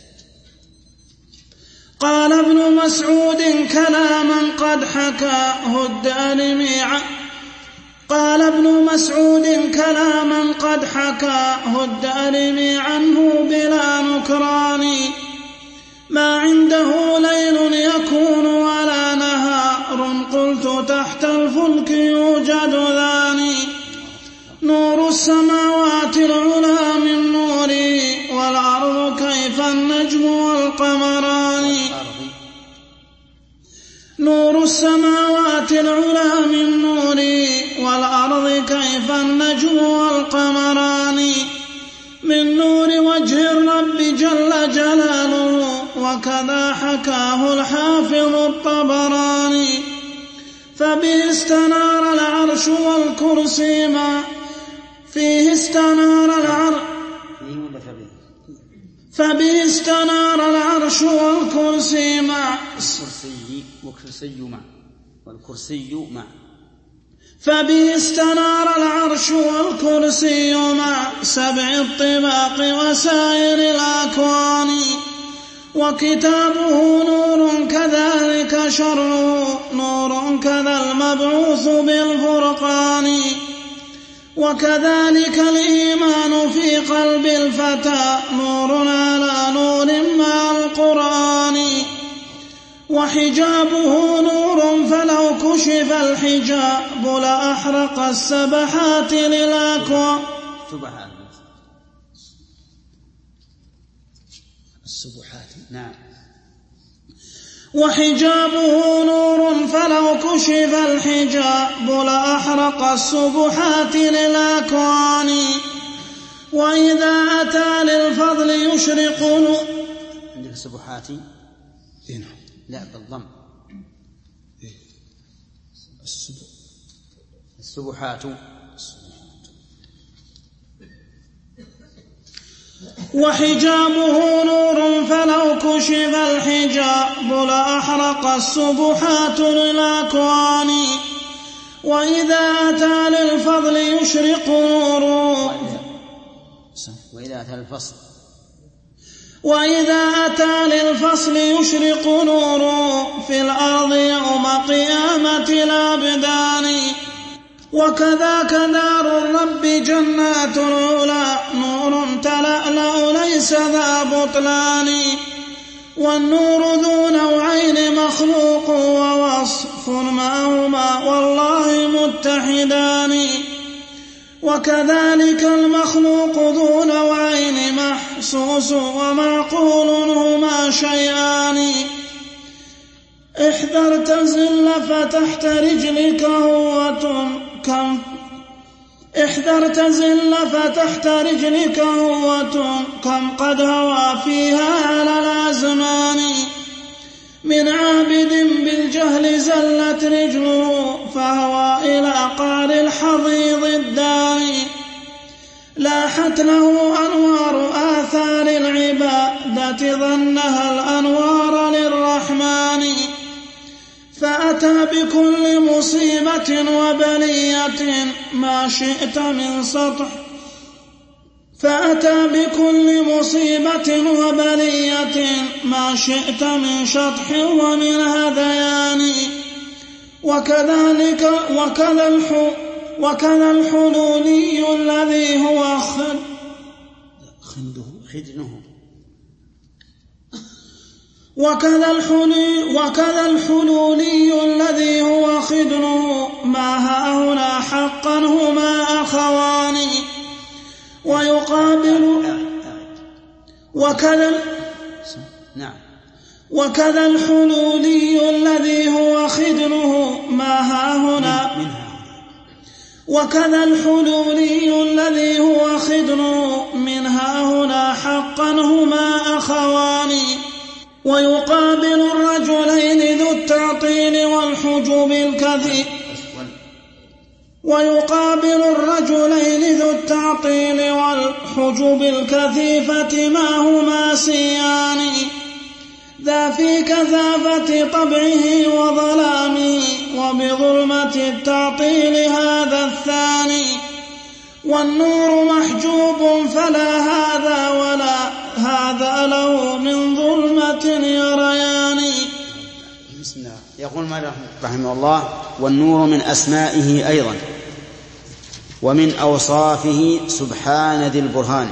قال ابن مسعود كلاما قد حكاه الدارمي قال ابن مسعود كلاما قد حكاه الدارمي عنه بلا نكران. ما عنده ليل يكون ولا نهار، قلت تحت الفلك يوجد ذاني. نور السماوات العلى من نوري، والأرض كيف النجم والقمران. نور السماوات العلى من نوري، والأرض كيف النجم والقمران. من نور وجه الرب جل جلاله، وكذا حكاه الحافظ الطبراني. فبه استنار العرش والكرسي ما فيه استنار العرش فبه استنار العرش والكرسي مع الكرسي وكرسي مع والكرسي مع فبه استنار العرش والكرسي مع سبع الطباق وسائر الأكوان. وكتابه نور كذلك شرعه نور كذا المبعوث بالفرقان. وكذلك الإيمان في قلب الفتى نور على نور مع القرآن. وحجابه نور فلو كشف الحجاب لأحرق السبحات للأكوان. سبحات السبحات. نعم. وحجابه نور فلو كشف الحجاب لأحرق السبحات للأكوان. وإذا أتى للفضل يشرق عندك السبحات هنا لا بالضم السبحات. وحجابه نور فلو كشف الحجاب لأحرق السبحات للأكوان. وإذا أتى للفضل يشرق نور وإذا أتى الفصل وإذا أتى للفصل يشرق نور في الأرض يوم قيامة الأبدان. وكذاك دار الرب جنات العلا نور تلألأ ليس ذا بطلان. والنور ذو نوعين مخلوق ووصف معهما والله متحدان. وكذلك المخلوق ذو نوعين محسوس ومعقول هما شيئان. احذر تزل فتحت رجلك هوة كم احذر تزل فتحت رجلك هوة كم قد هوى فيها على الأزمان. من عابد بالجهل زلت رجله فهوى إلى قعر الحضيض الداني. لاحت له أنوار آثار العبادة ظنها الأنوار للرحمن. فأتى بكل مصيبة وبلية ما شئت من سطح فأتى بكل مصيبة وبلية ما شئت من شطح ومن هذيان. وكذلك وكذا الح وكذا الحلولي الذي هو خد خنده خدنه وكذا الحلولي وكذا الحلولي الذي هو خدنه ما هاهنا حقا هما أخوان. ويقابل وكذا نعم وكذا الحلولي الذي هو خدنه ما هاهنا وكذا الحلولي الذي هو خدنه من هاهنا حقا هما أخوان. ويقابل الرجلين ذو التعطيل والحجب الكثير ويقابل الرجلين ذو التعطيل والحجب الكثيفة ما هما سيان. ذا في كثافة طبعه وظلامه وبظلمة التعطيل هذا الثاني. والنور محجوب فلا هذا ولا هذا له من ظلمة يريان. بسم الله. يقول مالك رحمه الله: والنور من أسمائه أيضا ومن أوصافه سبحان ذي البرهان.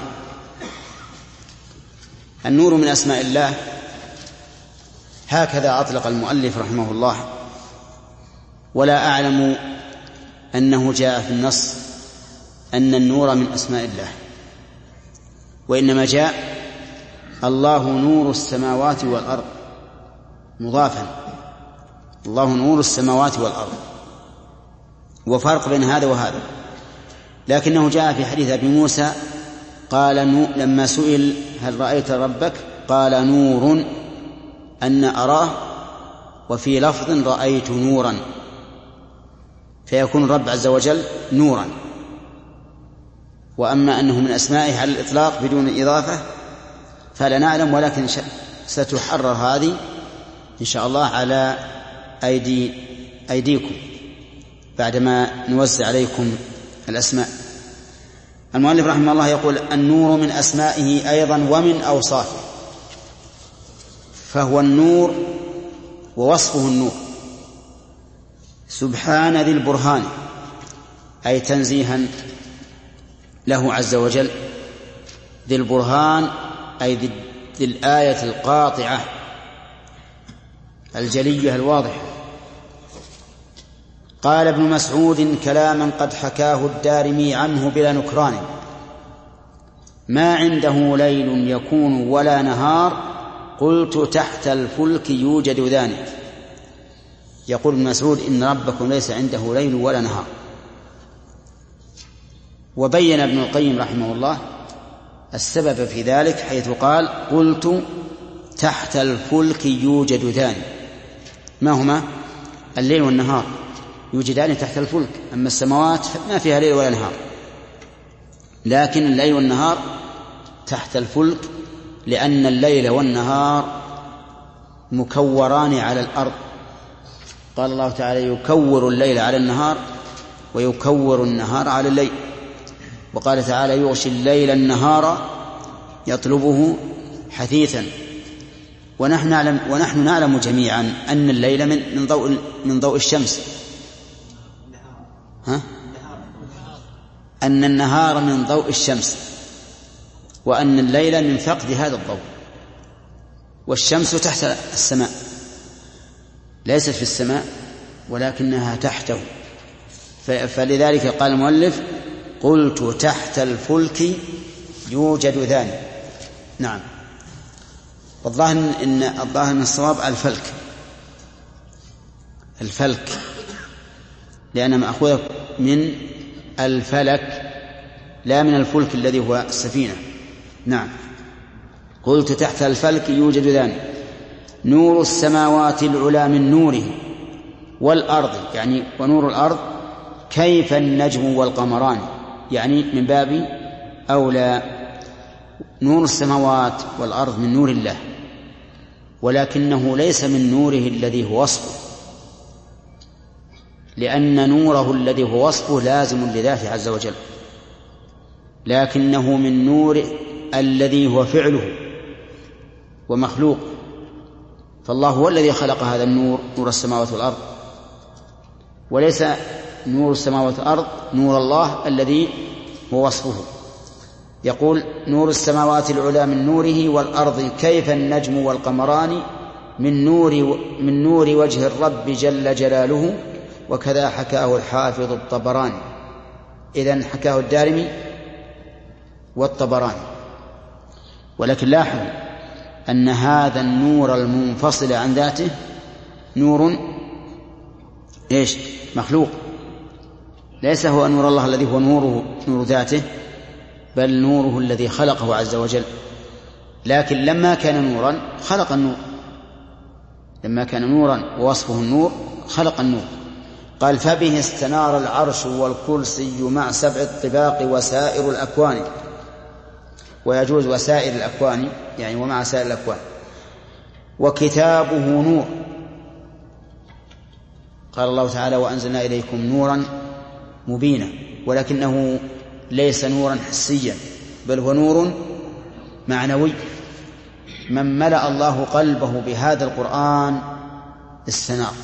النور من أسماء الله، هكذا أطلق المؤلف رحمه الله، ولا أعلم أنه جاء في النص أن النور من أسماء الله، وإنما جاء الله نور السماوات والأرض مضافا، الله نور السماوات والأرض، وفرق بين هذا وهذا. لكنه جاء في حديث أبي موسى قال لما سئل هل رأيت ربك قال نور أن أراه، وفي لفظ رأيت نورا، فيكون الرب عز وجل نورا. وأما أنه من أسمائه على الإطلاق بدون إضافة فلا نعلم، ولكن ستحرر هذه إن شاء الله على أيدي أيديكم بعدما نوزع عليكم الأسماء. المؤلف رحمه الله يقول: النور من أسمائه أيضا ومن أوصافه، فهو النور ووصفه النور. سبحان ذي البرهان، أي تنزيها له عز وجل. ذي البرهان أي ذي الآية القاطعة الجلية الواضحة. قال ابن مسعود كلاما قد حكاه الدارمي عنه بلا نكران: ما عنده ليل يكون ولا نهار قلت تحت الفلك يوجد ذلك. يقول ابن مسعود إن ربكم ليس عنده ليل ولا نهار. وبين ابن القيم رحمه الله السبب في ذلك حيث قال قلت تحت الفلك يوجد ذلك. ما هما؟ الليل والنهار يوجدان تحت الفلك، أما السماوات ما فيها ليل ولا نهار، لكن الليل والنهار تحت الفلك لأن الليل والنهار مكوران على الأرض. قال الله تعالى يكور الليل على النهار ويكور النهار على الليل، وقال تعالى يغشي الليل النهار يطلبه حثيثا. ونحن نعلم, ونحن نعلم جميعا أن الليل من, من, ضوء, من ضوء الشمس، ها؟ أن النهار من ضوء الشمس، وأن الليل من فقد هذا الضوء. والشمس تحت السماء، ليست في السماء ولكنها تحته، فلذلك قال المؤلف قلت تحت الفلك يوجد ذلك. نعم. والظاهر إن الظاهر أن الصواب الفلك الفلك لأنه مأخوذ من الفلك لا من الفلك الذي هو السفينة. نعم. قلت تحت الفلك يوجد ذلك نور السماوات العلى من نوره والأرض، يعني ونور الأرض كيف النجم والقمران، يعني من باب أولى. نور السماوات والأرض من نور الله، ولكنه ليس من نوره الذي هو وصفه، لأن نوره الذي هو وصفه لازم لذاته عز وجل، لكنه من نور الذي هو فعله ومخلوق. فالله هو الذي خلق هذا النور، نور السماوات والأرض، وليس نور السماوات والأرض نور الله الذي هو وصفه. يقول نور السماوات العلى من نوره والأرض كيف النجم والقمران من نور, من نور وجه الرب جل جلاله، وكذا حكاه الحافظ الطبراني. إذن حكاه الدارمي والطبراني. ولكن لاحظوا أن هذا النور المنفصل عن ذاته نور إيش؟ مخلوق، ليس هو نور الله الذي هو نوره نور ذاته، بل نوره الذي خلقه عز وجل. لكن لما كان نورا خلق النور، لما كان نورا ووصفه النور خلق النور. قال فبه استنار العرش والكرسي مع سبع الطباق وسائر الأكوان. ويجوز وسائر الأكوان يعني ومع سائر الأكوان. وكتابه نور، قال الله تعالى وأنزلنا إليكم نورا مبينا، ولكنه ليس نورا حسيا بل هو نور معنوي. من ملأ الله قلبه بهذا القرآن استنار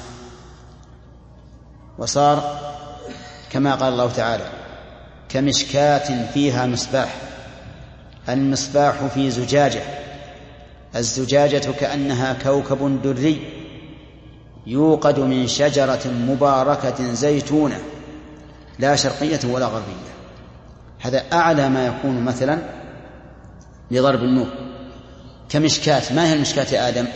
وصار كما قال الله تعالى كمشكاة فيها مصباح. المصباح في زجاجة، الزجاجة كأنها كوكب دري يوقد من شجرة مباركة زيتونة لا شرقية ولا غربية. هذا أعلى ما يكون مثلا لضرب النور. كمشكاة. ما هي المشكاة يا آدم؟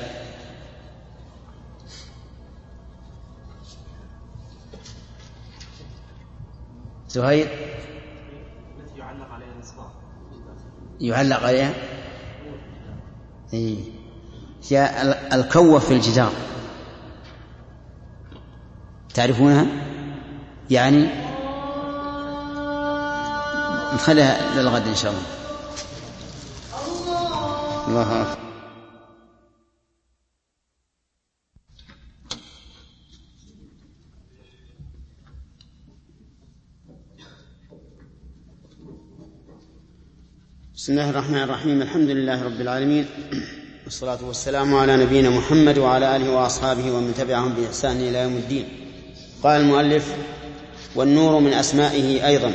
زهير؟ يعلق عليها المصباح. يعلق عليها إيه. هي الكوة في الجدار، تعرفونها؟ يعني نخليها للغد إن شاء الله. الله أكبر. بسم الله الرحمن الرحيم. الحمد لله رب العالمين، والصلاة والسلام على نبينا محمد وعلى آله وأصحابه ومن تبعهم بإحسان إلى يوم الدين. قال المؤلف والنور من أسمائه أيضا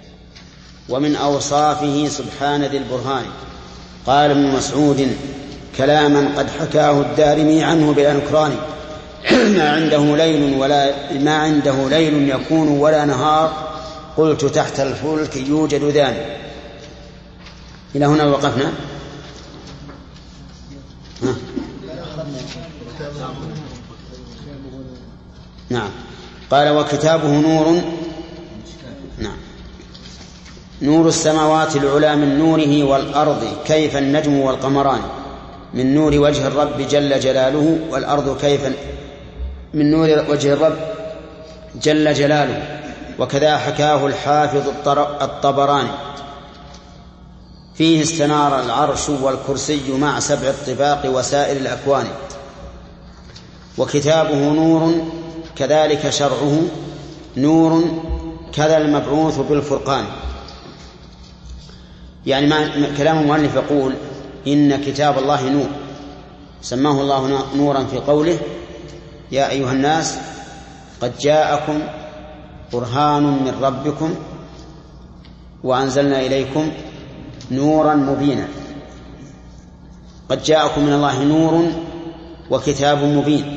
ومن أوصافه سبحان ذي البرهان. قال ابن مسعود كلاما قد حكاه الدارمي عنه بلا نكران ما عنده ليل ولا ما عنده ليل يكون ولا نهار قلت تحت الفلك يوجد ذان. إلى هنا وقفنا. ها. نعم. قال وكتابه نور. نعم. نور السماوات العلى من نوره والأرض كيف النجم والقمران من نور وجه الرب جل جلاله والأرض كيف من نور وجه الرب جل جلاله. وكذا حكاه الحافظ الطبراني فيه استنار العرش والكرسي مع سبع الطباق وسائر الأكوان. وكتابه نور كذلك شرعه نور كذا المبعوث بالفرقان. يعني ما كلام المؤلف يقول إن كتاب الله نور سماه الله نورا في قوله يا أيها الناس قد جاءكم برهان من ربكم وأنزلنا إليكم نورا مبينا. قد جاءكم من الله نور وكتاب مبين،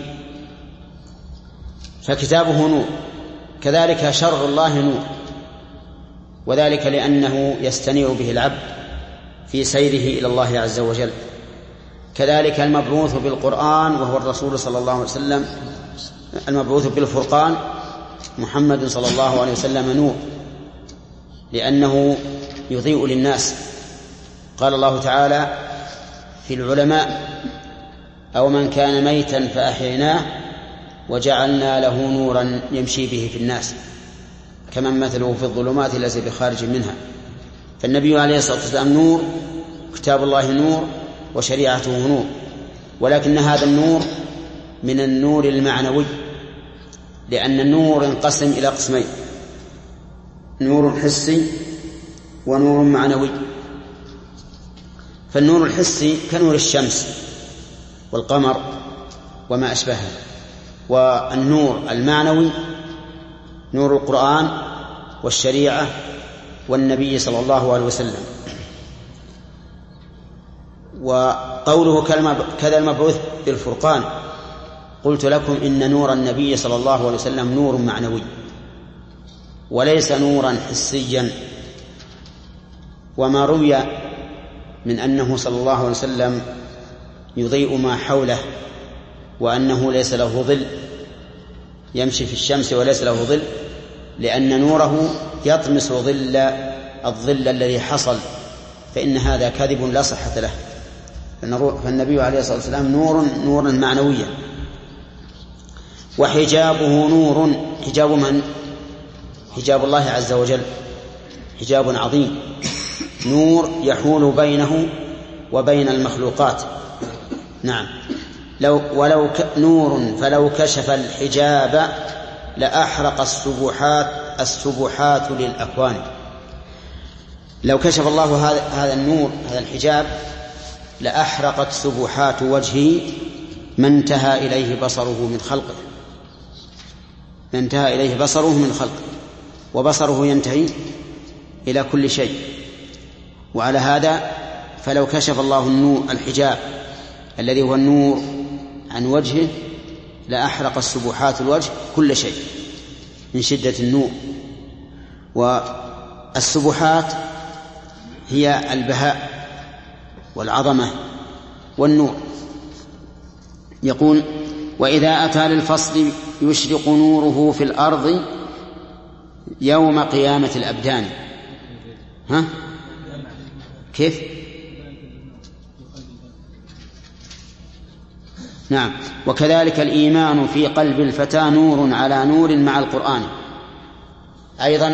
فكتابه نور كذلك شرع الله نور، وذلك لأنه يستنير به العبد في سيره إلى الله عز وجل. كذلك المبعوث بالقرآن وهو الرسول صلى الله عليه وسلم، المبعوث بالفرقان محمد صلى الله عليه وسلم نور لأنه يضيء للناس. قال الله تعالى في العلماء أو من كان ميتا فأحييناه وجعلنا له نورا يمشي به في الناس كمن مثله في الظلمات ليس بخارج منها. فالنبي عليه الصلاة والسلام نور، كتاب الله نور، وشريعته نور، ولكن هذا النور من النور المعنوي، لأن النور انقسم إلى قسمين: نور حسي ونور معنوي. فالنور الحسي كنور الشمس والقمر وما أشبهه، والنور المعنوي نور القرآن والشريعة والنبي صلى الله عليه وسلم. وقوله كذا المبعوث بالفرقان، قلت لكم إن نور النبي صلى الله عليه وسلم نور معنوي وليس نورا حسيا. وما روي من أنه صلى الله عليه وسلم يضيء ما حوله وأنه ليس له ظل، يمشي في الشمس وليس له ظل، لأن نوره يطمس ظل الظل الذي حصل، فإن هذا كذب لا صحة له. فالنبي عليه الصلاة والسلام نور نورا معنويا. وحجابه نور، حجاب من؟ حجاب الله عز وجل، حجاب عظيم، نور يحول بينه وبين المخلوقات. نعم. لو ولو نور فلو كشف الحجاب لأحرق السبحات السبحات للأكوان. لو كشف الله هذا هذا النور هذا الحجاب لأحرقت سبحات وجهه ما انتهى إليه بصره من خلقه، ما انتهى إليه بصره من خلقه، وبصره ينتهي إلى كل شيء. وعلى هذا فلو كشف الله النور الحجاب الذي هو النور عن وجهه لأحرق السبحات الوجه كل شيء من شدة النور. والسبحات هي البهاء والعظمة والنور. يقول وإذا أتى للفصل يشرق نوره في الأرض يوم قيامة الأبدان. ها؟ كيف؟ نعم. وكذلك الإيمان في قلب الفتى نور على نور مع القرآن. أيضا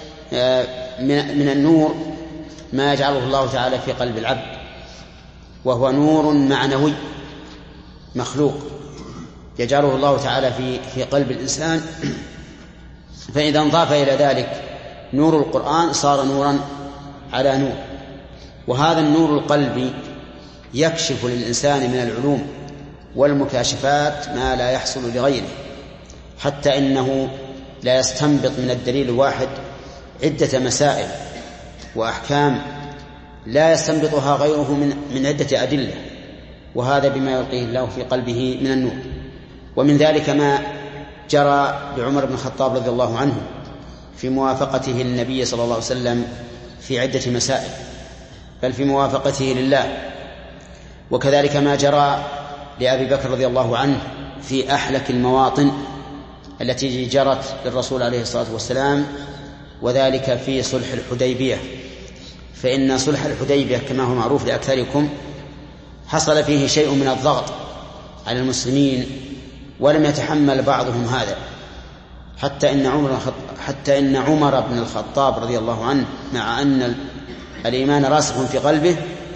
من النور ما يجعله الله تعالى في قلب العبد، وهو نور معنوي مخلوق يجعله الله تعالى في في قلب الإنسان. فإذا انضاف إلى ذلك نور القرآن صار نورا على نور. وهذا النور القلبي يكشف للإنسان من العلوم والمكاشفات ما لا يحصل لغيره، حتى إنه لا يستنبط من الدليل الواحد عدة مسائل وأحكام لا يستنبطها غيره من من عدة أدلة، وهذا بما يلقيه الله في قلبه من النور. ومن ذلك ما جرى لعمر بن الخطاب رضي الله عنه في موافقته للنبي صلى الله عليه وسلم في عدة مسائل، بل في موافقته لله. وكذلك ما جرى لأبي بكر رضي الله عنه في أحلك المواطن التي جرت للرسول عليه الصلاة والسلام، وذلك في صلح الحديبية. فإن صلح الحديبية كما هو معروف لأكثركم حصل فيه شيء من الضغط على المسلمين، ولم يتحمل بعضهم هذا، حتى إن عمر حتى إن عمر بن الخطاب رضي الله عنه مع أن الإيمان راسخ في قلبه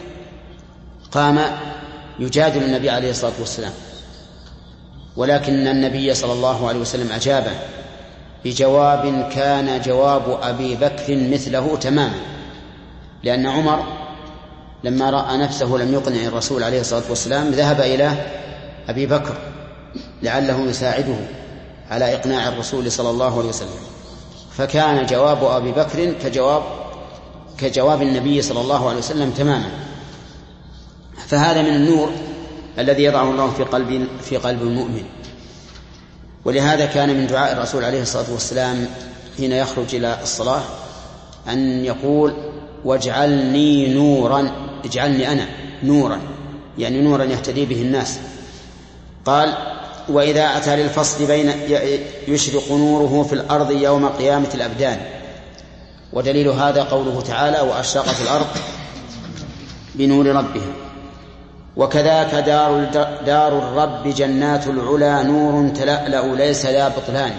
قام يجادل النبي عليه الصلاة والسلام، ولكن النبي صلى الله عليه وسلم أجابه بجواب كان جواب أبي بكر مثله تماما، لأن عمر لما رأى نفسه لم يقنع الرسول عليه الصلاة والسلام ذهب إلى أبي بكر لعله يساعده على إقناع الرسول صلى الله عليه وسلم، فكان جواب أبي بكر كجواب كجواب النبي صلى الله عليه وسلم تماما. فهذا من النور الذي يضعه الله في قلب في قلب المؤمن. ولهذا كان من دعاء الرسول عليه الصلاة والسلام حين يخرج إلى الصلاة أن يقول: واجعلني نورا، اجعلني أنا نورا، يعني نورا يهتدي به الناس. قال: وإذا أتى للفصل بين يشرق نوره في الأرض يوم قيامة الأبدان. ودليل هذا قوله تعالى: وأشرقت الأرض بنور ربها. وكذاك دار, دار الرب جنات العلا نور تلألأ ليس لا بطلان.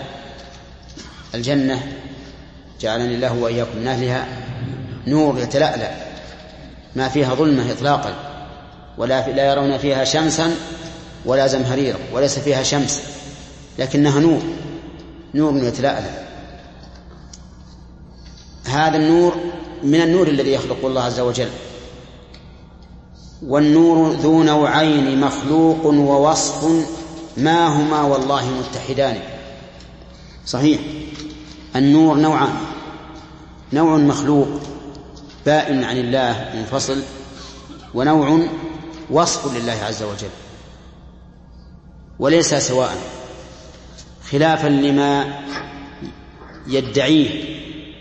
الجنة جعلني الله وإياكم من أهلها نور يتلألأ ما فيها ظلمة إطلاقا، ولا لا يرون فيها شمسا ولا زمهريرا، وليس فيها شمس لكنها نور، نور يتلألأ. هذا النور من النور الذي يخلق الله عز وجل. والنور ذو نوعين مخلوق ووصف ما هما والله متحدان. صحيح، النور نوعان: نوع مخلوق بائن عن الله منفصل، ونوع وصف لله عز وجل، وليس سواء، خلافا لما يدعيه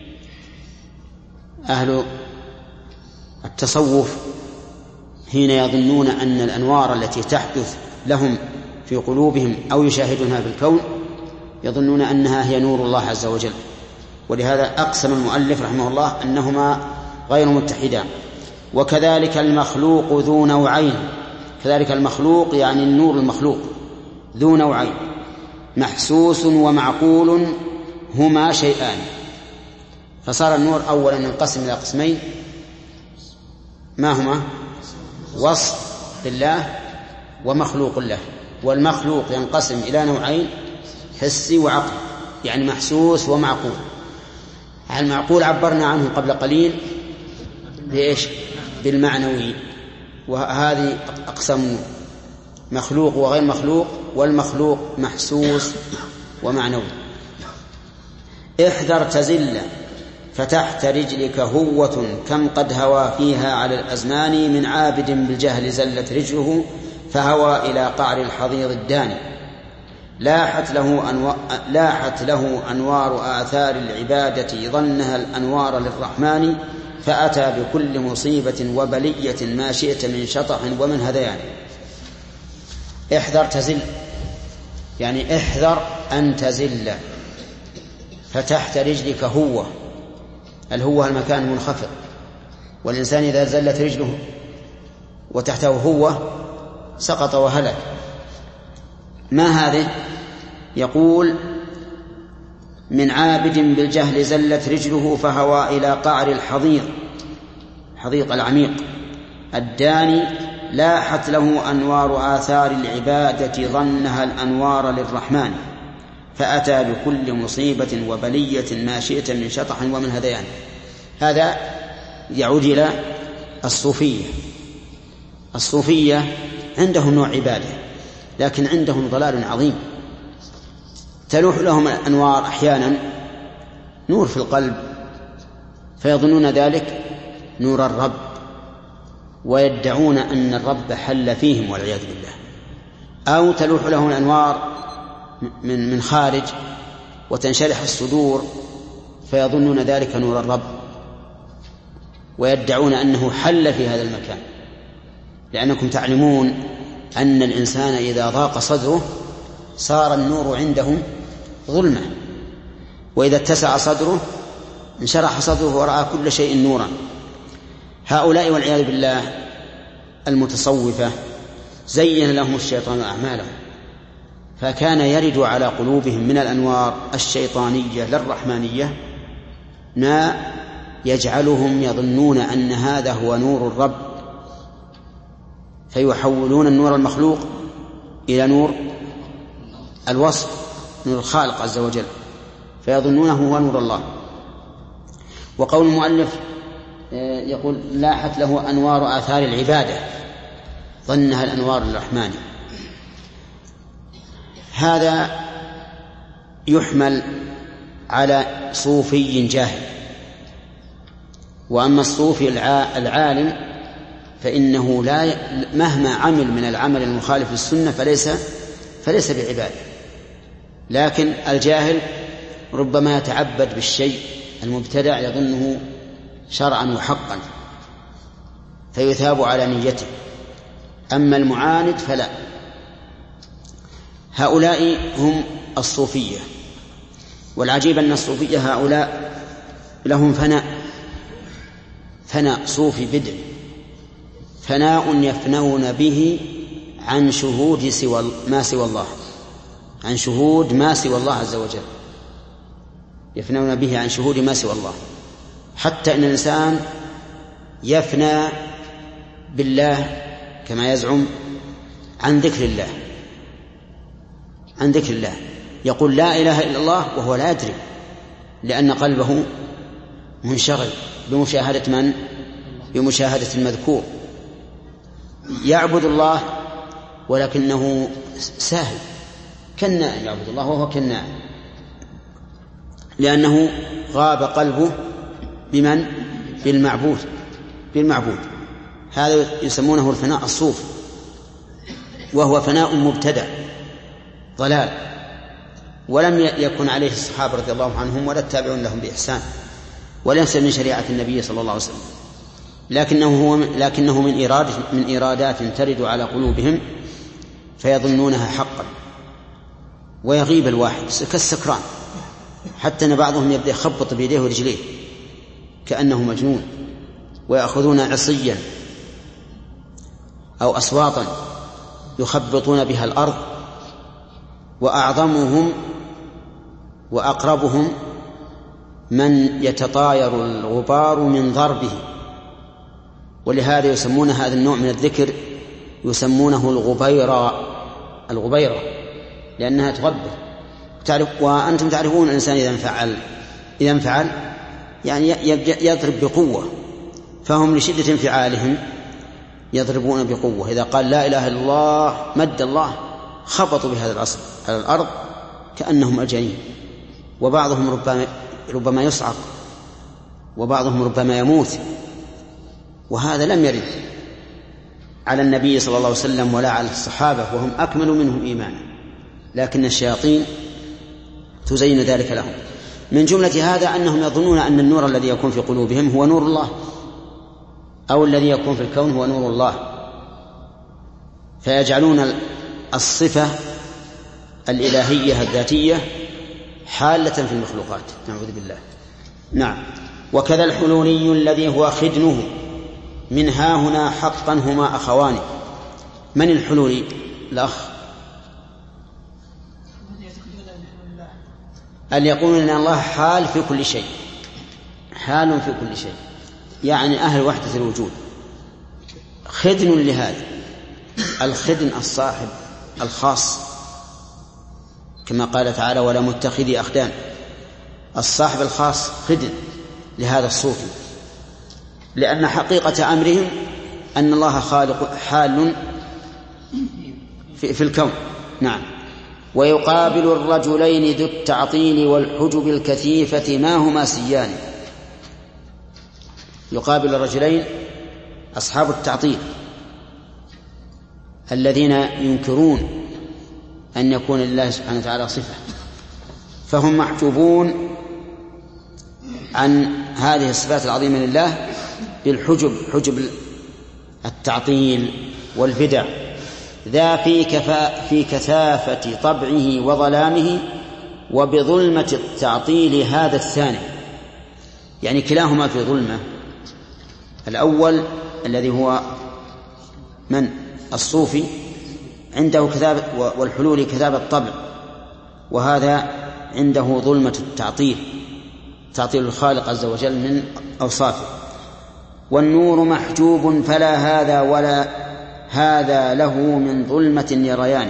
أهل التصوف حين يظنون أن الأنوار التي تحدث لهم في قلوبهم أو يشاهدونها في الكون يظنون أنها هي نور الله عز وجل. ولهذا أقسم المؤلف رحمه الله أنهما غير متحدان. وكذلك المخلوق ذو نوعين، كذلك المخلوق يعني النور المخلوق ذو نوعين محسوس ومعقول هما شيئان. فصار النور أولا ينقسم إلى قسمين، ما هما؟ وصف لله ومخلوق له. والمخلوق ينقسم إلى نوعين: حسي وعقل، يعني محسوس ومعقول. المعقول عبرنا عنه قبل قليل بإيش؟ بالمعنوي. وهذه أقسام: مخلوق وغير مخلوق، والمخلوق محسوس ومعنوي. احذر تزل فتحت رجلك هوة كم قد هوى فيها على الأزمان من عابد بالجهل زلت رجله فهوى إلى قعر الحضيض الداني. لاحت له, أنو... لاحت له أنوار آثار العبادة ظنها الأنوار للرحمن فأتى بكل مصيبة وبلية ما شئت من شطح ومن هذيان. احذر تزل يعني احذر أن تزل فتحت رجلك هوة. الهوة المكان المنخفض، والإنسان إذا زلت رجله وتحته هوة سقط وهلك. ما هذه؟ يقول: من عابد بالجهل زلت رجله فهوى إلى قعر الحضيض، حضيض العميق الداني. لاحت له أنوار آثار العبادة ظنها الأنوار للرحمن فأتى بكل مصيبة وبلية ما شئت من شطح ومن هذيان. هذا يعود إلى الصوفية. الصوفية عندهم نوع عبادة، لكن عندهم ضلال عظيم. تلوح لهم الأنوار أحيانا نور في القلب فيظنون ذلك نور الرب، ويدعون أن الرب حل فيهم والعياذ بالله، أو تلوح لهم الأنوار من من خارج وتنشرح الصدور فيظنون ذلك نور الرب، ويدعون أنه حل في هذا المكان. لأنكم تعلمون أن الإنسان إذا ضاق صدره صار النور عنده ظلمة، وإذا اتسع صدره انشرح صدره ورأى كل شيء نورا. هؤلاء والعياذ بالله المتصوفة زين لهم الشيطان أعمالهم، فكان يرد على قلوبهم من الأنوار الشيطانية للرحمانية ما يجعلهم يظنون أن هذا هو نور الرب، فيحولون النور المخلوق إلى نور الوصف، نور الخالق عز وجل، فيظنونه هو نور الله. وقول المؤلف يقول لاحت له أنوار آثار العبادة ظنها الأنوار الرحمن، هذا يحمل على صوفي جاهل. وأما الصوفي العالم فإنه لا مهما عمل من العمل المخالف للسنة فليس فليس بعبادة، لكن الجاهل ربما يتعبد بالشيء المبتدع يظنه شرعا وحقا فيثاب على نيته، أما المعاند فلا. هؤلاء هم الصوفية، والعجيب أن الصوفية هؤلاء لهم فناء فناء صوفي بدء، فناء يفنون به عن شهود سوى ما سوى الله، عن شهود ما سوى الله عز وجل، يفنون به عن شهود ما سوى الله، حتى أن الإنسان يفنى بالله كما يزعم عن ذكر الله، عن ذكر الله، يقول لا إله إلا الله وهو لا يدري، لأن قلبه منشغل بمشاهدة من؟ بمشاهدة المذكور. يعبد الله ولكنه ساهل كالنائم، يعبد الله وهو كالنائم، لأنه غاب قلبه بمن؟ بالمعبود بالمعبود هذا يسمونه الفناء الصوفي، وهو فناء مبتدع ضلال، ولم يكن عليه الصحابة رضي الله عنهم ولا التابعون لهم بإحسان، وليس من شريعة النبي صلى الله عليه وسلم، لكنه هو لكنه من إرادة من إرادات ترد على قلوبهم فيظنونها حقا، ويغيب الواحد كالسكران، حتى أن بعضهم يبدأ يخبط بيديه ورجليه كأنه مجنون، ويأخذون عصيا أو أصواتا يخبطون بها الأرض، وأعظمهم وأقربهم من يتطاير الغبار من ضربه، ولهذا يسمون هذا النوع من الذكر يسمونه الغبيرة الغبيرة لأنها تغبر. تعرف وأنتم تعرفون الإنسان إذا انفعل إذا انفعل يعني يضرب بقوة، فهم لشدة انفعالهم يضربون بقوة. إذا قال لا إله إلا الله مد الله خبطوا بهذا العصر على الأرض كأنهم أجانين، وبعضهم ربما ربما يصعق، وبعضهم ربما يموت، وهذا لم يرد على النبي صلى الله عليه وسلم ولا على الصحابة وهم أكمل منهم إيمانا، لكن الشياطين تزين ذلك لهم. من جملة هذا أنهم يظنون أن النور الذي يكون في قلوبهم هو نور الله، أو الذي يكون في الكون هو نور الله، فيجعلون الصفة الإلهية الذاتية حالة في المخلوقات، نعوذ بالله. نعم. وكذا الحلولي الذي هو خدنه، من ها هنا حقا هما أخوان. من الحلولي؟ الأخ اللي يقولون أن الله حال في كل شيء، حال في كل شيء، يعني أهل وحدة الوجود. خدن لهذا، الخدن الصاحب الخاص، كما قال تعالى ولا متخذي أخدان، الصاحب الخاص خدن لهذا الصوفي، لأن حقيقة أمرهم أن الله خالق حال في, في الكون. نعم. ويقابل الرجلين ذو التعطيل والحجب الكثيفة ما هما سيان. يقابل الرجلين أصحاب التعطيل الذين ينكرون أن يكون لله سبحانه وتعالى صفة، فهم محجوبون عن هذه الصفات العظيمة لله بالحجب، حجب التعطيل والبدع، ذا في, كفا في كثافة طبعه وظلامه وبظلمة التعطيل هذا الثاني، يعني كلاهما في ظلمة. الأول الذي هو من الصوفي عنده كثافة والحلول كثافة الطبع، وهذا عنده ظلمة التعطيل، تعطيل الخالق عز وجل من أوصافه. والنور محجوب فلا هذا ولا هذا له من ظلمة يريان.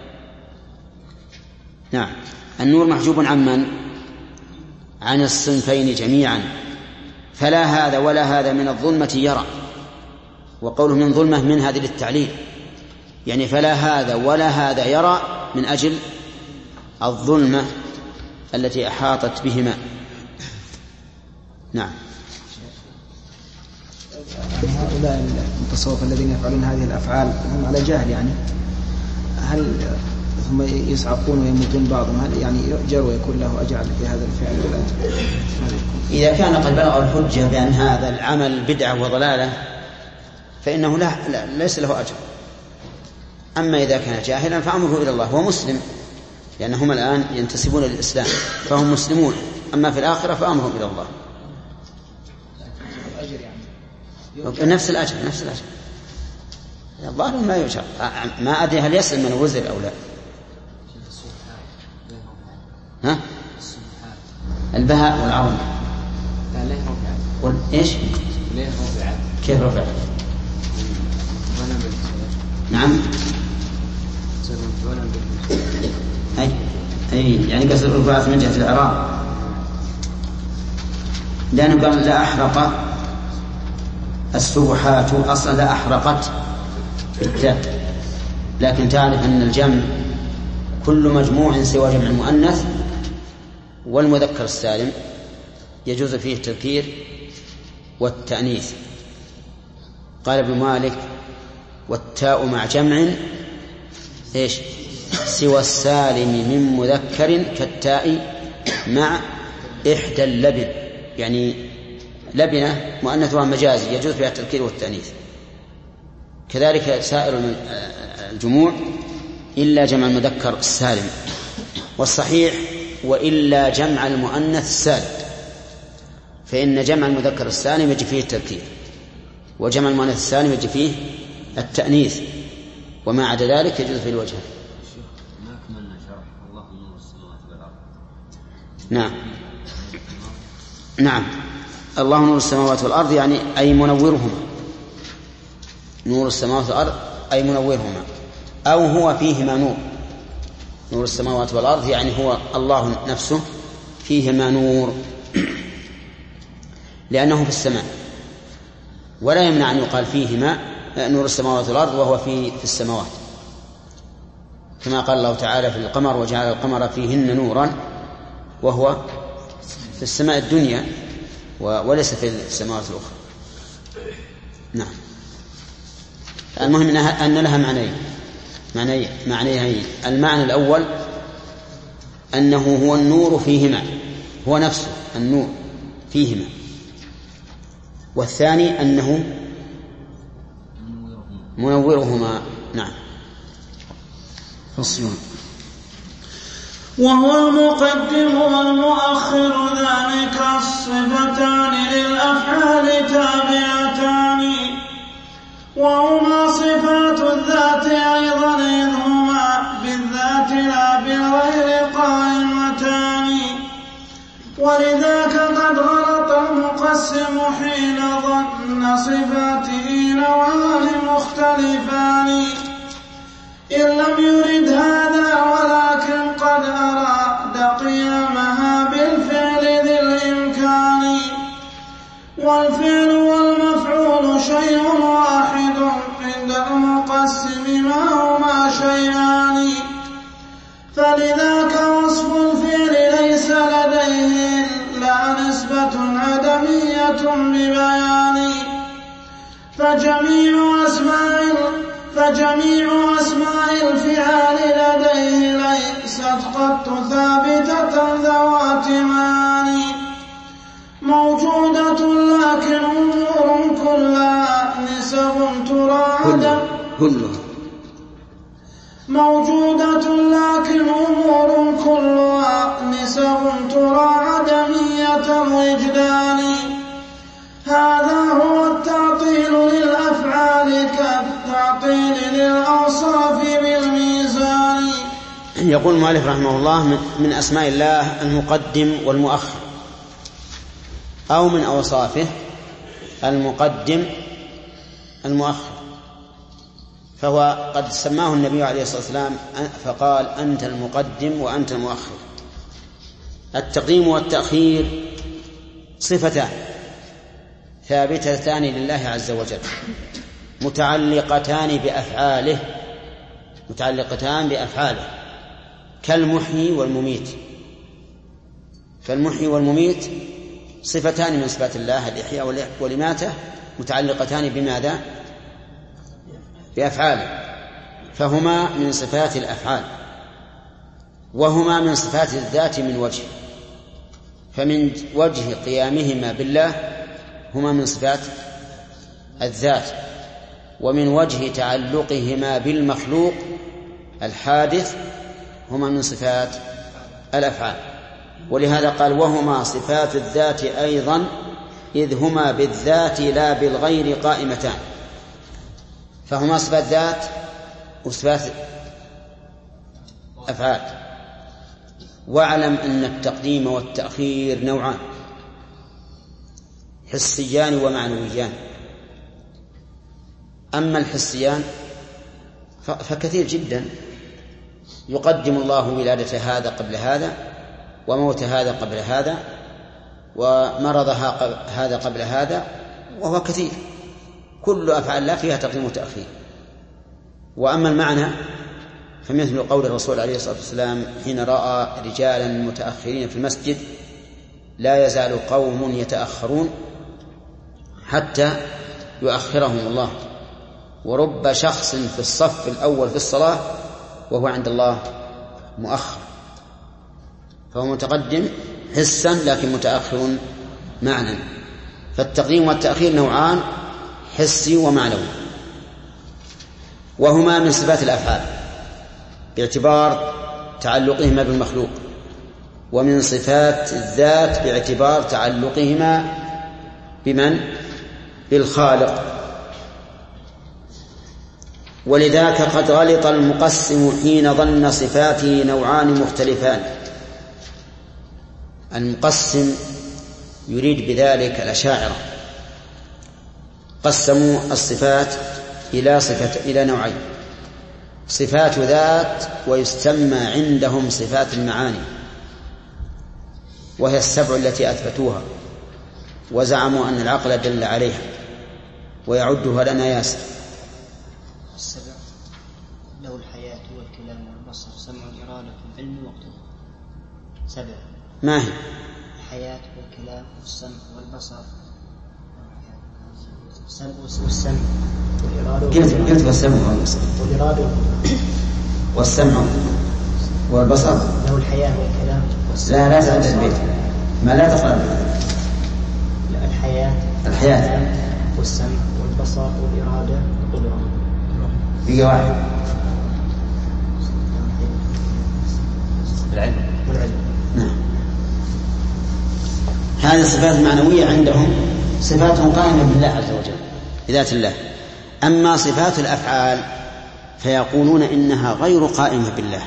نعم، النور محجوب عن من؟ عن الصنفين جميعا، فلا هذا ولا هذا من الظلمة يرى، وقوله من ظلمة من هذه للتعليل، يعني فلا هذا ولا هذا يرى من أجل الظلمة التي أحاطت بهما. نعم. هؤلاء المتصوفة الذين يفعلون هذه الأفعال هم على جهل، يعني هل هم يصعقون ويموتون بعضهم، هل يعني يؤجر ويكون له أجر في هذا الفعل ولا؟ إذا كان قد بلغ الحجة بأن هذا العمل بدعة وضلالة فإنه لا, لا ليس له أجر. أما إذا كان جاهلا فأمره إلى الله، هو مسلم لأنهم الآن ينتسبون للإسلام فهم مسلمون، أما في الآخرة فأمرهم إلى الله. نفس الأجر نفس الأجر الظاهر ما يؤجر، ما أدري هل يسلم من وزر أو لا. ها؟ البهاء والعظمة لا ليه رفعت إيش؟ ليه رفعت؟ كيف رفعت؟ نعم أي أي يعني قصد رفعت من جهة الإعراب، لأنه قال لا أحرق السبحات، أصلا لا أحرقت بالتاء، لكن تعرف أن الجمع كل مجموع سوى جمع المؤنث والمذكر السالم يجوز فيه التذكير والتأنيث. قال ابن مالك والتاء مع جمع إيش سوى السالم من مذكر كالتاء مع إحدى اللبن، يعني لبنة مؤنثها مجازي يجوز فيها التذكير والتأنيث. كذلك سائر الجموع إلا جمع المذكر السالم، والصحيح وإلا جمع المؤنث السالم، فإن جمع المذكر السالم يجي فيه التذكير، وجمع المؤنث السالم يجي فيه التأنيث، وما عدا ذلك يجوز في الوجه. نعم نعم الله نور السماوات والأرض يعني أي منورهما، نور السماوات والأرض أي منورهما، أو هو فيهما نور. نور السماوات والأرض يعني هو الله نفسه فيهما نور لأنه في السماء، ولا يمنع أن يقال فيهما نور السماوات والأرض وهو في في السماوات، كما قال الله تعالى في القمر وجعل القمر فيهن نورا وهو في السماء الدنيا وليس في السماوات الأخرى. نعم. المهم أن لها معنيين معنيين معنيين المعنى الأول أنه هو النور فيهما، هو نفسه النور فيهما، والثاني أنه منورهما. نعم. فصل. وهو المقدم والمؤخر ذلك الصفتان للأفعال تابعتان، وهما صفات الذات أيضا إذ هما بالذات لا بالغير قائمتان، ولذاك قد غلط المقسم حين ظن صفاته نوعان مختلفان، إن لم يرد هذا ولكن قد أراد قيامها بالفعل ذي الإمكان، والفعل والمفعول شيء واحد عند المقسم ما هما شيئان، فلذاك وصف الفعل ليس لديه إلا نسبة عدمية ببيان، فجميع أسماء فجميع أسماء الفعال لديه ليست قط ثابتة ذوات معاني موجودة لكن أمور كلها نسب ترى كلها موجودة لكن أمور كلها نسب ترى عدمية الوجدان هذا هو التعطيل للأفعال كالتعطيل للأوصاف بالميزان. يقول المؤلف رحمه الله من أسماء الله المقدم والمؤخر أو من أوصافه المقدم المؤخر، فهو قد سماه النبي عليه الصلاة والسلام فقال أنت المقدم وأنت المؤخر. التقديم والتأخير صفتان ثابتتان لله عز وجل متعلقتان بأفعاله متعلقتان بأفعاله كالمحيي والمميت. فالمحيي والمميت صفتان من صفات الله الإحياء والإماتة متعلقتان بماذا؟ بأفعاله، فهما من صفات الأفعال وهما من صفات الذات من وجه، فمن وجه قيامهما بالله هما من صفات الذات، ومن وجه تعلقهما بالمخلوق الحادث هما من صفات الأفعال. ولهذا قال وهما صفات الذات أيضا إذ هما بالذات لا بالغير قائمتان، فهما صفات ذات وصفات أفعال. واعلم أن التقديم والتأخير نوعان حسيان ومعنويان. أما الحسيان فكثير جدا، يقدم الله ولادة هذا قبل هذا وموت هذا قبل هذا ومرض هذا قبل هذا، وهو كثير، كل أفعال الله فيها تقديم وتأخير. وأما المعنى فمثل قول الرسول عليه الصلاة والسلام حين رأى رجالا متأخرين في المسجد لا يزال قوم يتأخرون حتى يؤخرهم الله، ورب شخص في الصف الأول في الصلاة وهو عند الله مؤخر، فهو متقدم حسا لكن متأخر معنى. فالتقديم والتأخير نوعان حسي ومعنوي، وهما من صفات الأفعال باعتبار تعلقهما بالمخلوق، ومن صفات الذات باعتبار تعلقهما بمن؟ بالخالق. ولذاك قد غلط المقسم حين ظن صفاته نوعان مختلفان. المقسم يريد بذلك الأشاعرة، قسموا الصفات إلى صفة إلى نوعين: صفات ذات ويسمى عندهم صفات المعاني، وهي السبع التي أثبتوها وزعموا أن العقل دل عليها ويعدها لنا ياسر. السبع له الحياة والكلام والبصر سمع الإرادة والعلم والقدرة. سبع ما هي؟ الحياة والكلام والسمع والبصر والسمع والإرادة كيف كيف والسمع والبصر والإرادة والسمع والبصر له الحياة والكلام والسمع. لا لا تعد البيت ما لا تقرأ. لا الحياة الحياة والسمع والبصر والإرادة والقدرة في واحد العلم والعلم. نعم. هذه الصفات المعنوية عندهم صفاتهم قائمة بالله عز وجل بذات الله. أما صفات الأفعال فيقولون إنها غير قائمة بالله،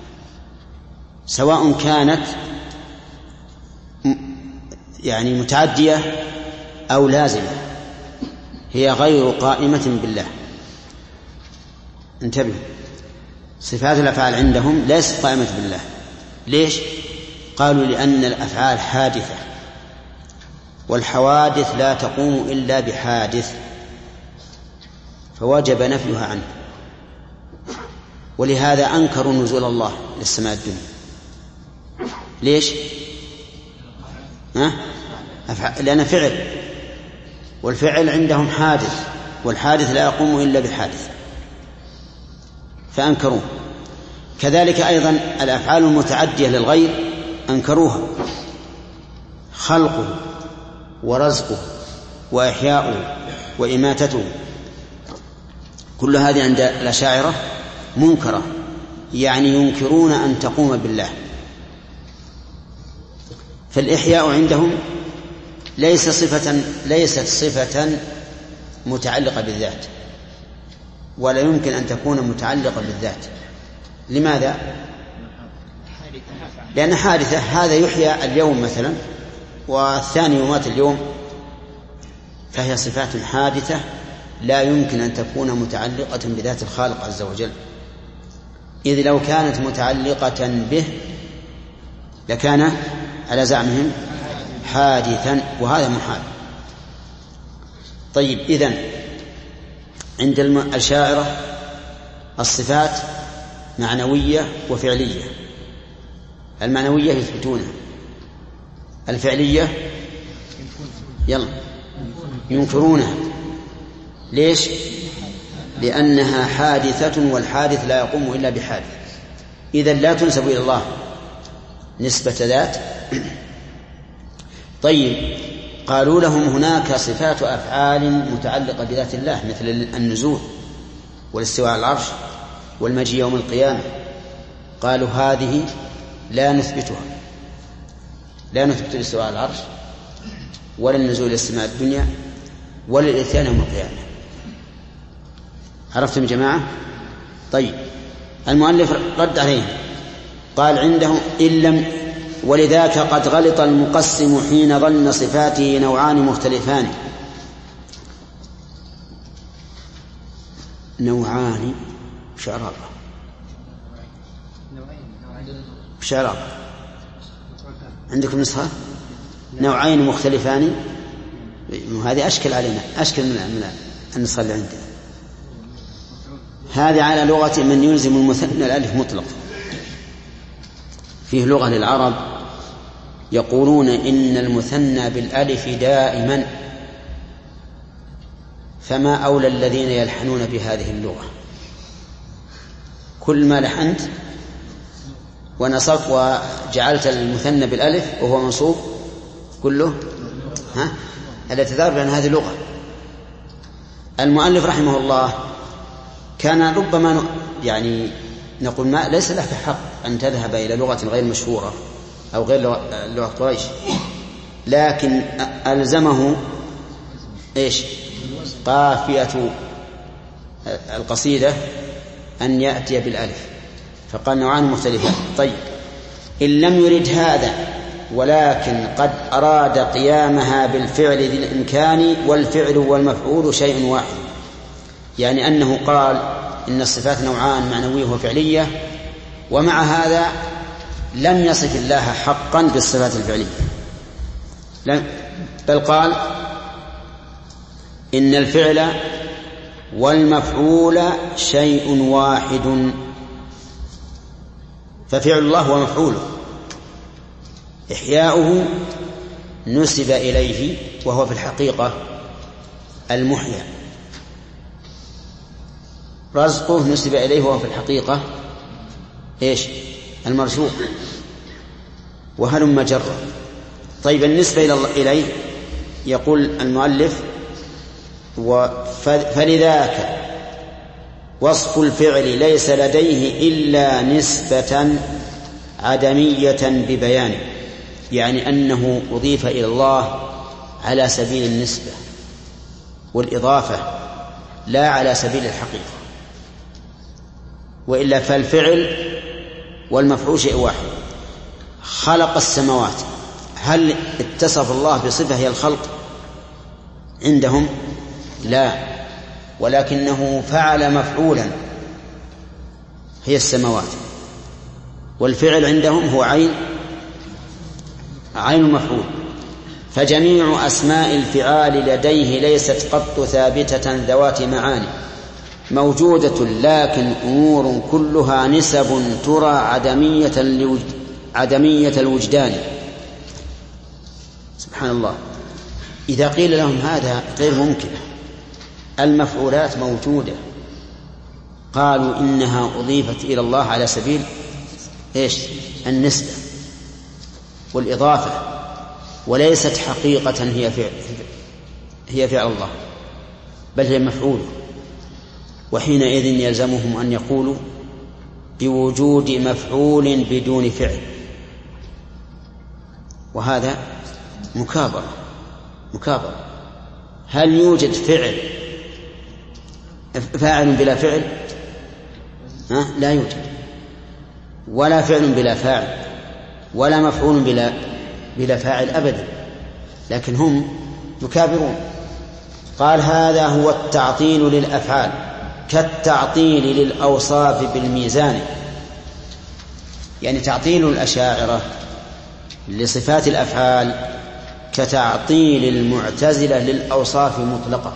سواء كانت يعني متعدية أو لازمة، هي غير قائمة بالله. انتبهوا، صفات الأفعال عندهم ليست قائمة بالله. ليش؟ قالوا لأن الأفعال حادثة، والحوادث لا تقوم إلا بحادث، فوجب نفيها عنه. ولهذا أنكروا نزول الله للسماء الدنيا. ليش؟ ها؟ لأن فعل، والفعل عندهم حادث والحادث لا يقوم إلا بحادث فأنكروه. كذلك أيضا الأفعال المتعدية للغير أنكروها، خلقه ورزقه وإحياؤه وإماتته، كل هذه عند الأشاعرة منكرة، يعني ينكرون أن تقوم بالله. فالإحياء عندهم ليس صفة ليست صفة متعلقة بالذات، ولا يمكن أن تكون متعلقة بالذات. لماذا؟ لأن حادثة، هذا يحيى اليوم مثلا والثاني يمات اليوم، فهي صفات حادثة لا يمكن أن تكون متعلقة بذات الخالق عز وجل، إذ لو كانت متعلقة به لكان على زعمهم حادثا، وهذا محال. طيب، إذن عند الأشاعرة الصفات معنوية وفعلية. المعنوية يثبتونها، الفعلية يلا ينكرونها. ليش؟ لأنها حادثة، والحادث لا يقوم إلا بحادث، إذن لا تنسب إلى الله نسبة ذات. طيب، قالوا لهم هناك صفات أفعال متعلقة بذات الله، مثل النزول والاستواء على العرش والمجيء يوم القيامة. قالوا هذه لا نثبتها، لا نثبت الاستواء على العرش ولا النزول إلى السماء الدنيا ولا الإتيان يوم القيامة. عرفتم يا جماعة؟ طيب، المؤلف رد عليهم قال عنده إن لم، ولذاك قد غلط المقسم حين ظن صفاته نوعان مختلفان. نوعان شعراء شعراء عندكم نسخة نوعين مختلفان، هذه أشكل علينا، أشكل من النسخة اللي عندنا. هذه على لغة من يلزم المثنى الألف مطلق. فيه لغة للعرب يقولون إن المثنى بالألف دائما، فما أولى الذين يلحنون بهذه اللغة. كل ما لحنت ونصبت وجعلت المثنى بالألف وهو منصوب كله ها الاعتذار بأن هذه لغة. المؤلف رحمه الله كان ربما يعني نقول ما ليس لك حق أن تذهب إلى لغة غير مشهورة أو غير لغة قريش، لكن ألزمه إيش؟ قافية القصيدة أن يأتي بالألف، فقال نوعان مختلفان. طيب، إن لم يرد هذا ولكن قد أراد قيامها بالفعل ذي الإمكان، والفعل والمفعول شيء واحد، يعني أنه قال إن الصفات نوعان معنوية وفعلية، ومع هذا لم يصف الله حقا بالصفات الفعلية، بل قال إن الفعل والمفعول شيء واحد، ففعل الله ومفعوله. إحياؤه نسب إليه وهو في الحقيقة المحيى، رزقه نسب إليه وهو في الحقيقة إيش؟ المرزوق، وهلم جرا. طيب، النسبة إليه يقول المؤلف فلذاك وصف الفعل ليس لديه إلا نسبة عدمية ببيانه، يعني أنه أضيف إلى الله على سبيل النسبة والإضافة لا على سبيل الحقيقة، وإلا فالفعل والمفعول شيء واحد. خلق السماوات، هل اتصف الله بصفة هي الخلق عندهم؟ لا، ولكنه فعل مفعولا هي السماوات، والفعل عندهم هو عين عين المفعول. فجميع أسماء الفعال لديه ليست قط ثابتة ذوات معاني، موجودة لكن أمور كلها نسب ترى عدمية الوجد عدمية الوجدان. سبحان الله، إذا قيل لهم هذا غير ممكن، المفعولات موجودة، قالوا إنها أضيفت إلى الله على سبيل إيش؟ النسبة والإضافة، وليست حقيقة هي فعل هي فعل الله، بل هي مفعول. وحينئذ يلزمهم أن يقولوا بوجود مفعول بدون فعل، وهذا مكابرة مكابرة. هل يوجد فعل فاعل بلا فعل؟ ها؟ لا يوجد، ولا فعل بلا فاعل، ولا مفعول بلا بلا فاعل أبدا، لكن هم يكابرون. قال هذا هو التعطيل للأفعال كالتعطيل للأوصاف بالميزان، يعني تعطيل الأشاعرة لصفات الأفعال كتعطيل المعتزلة للأوصاف مطلقة.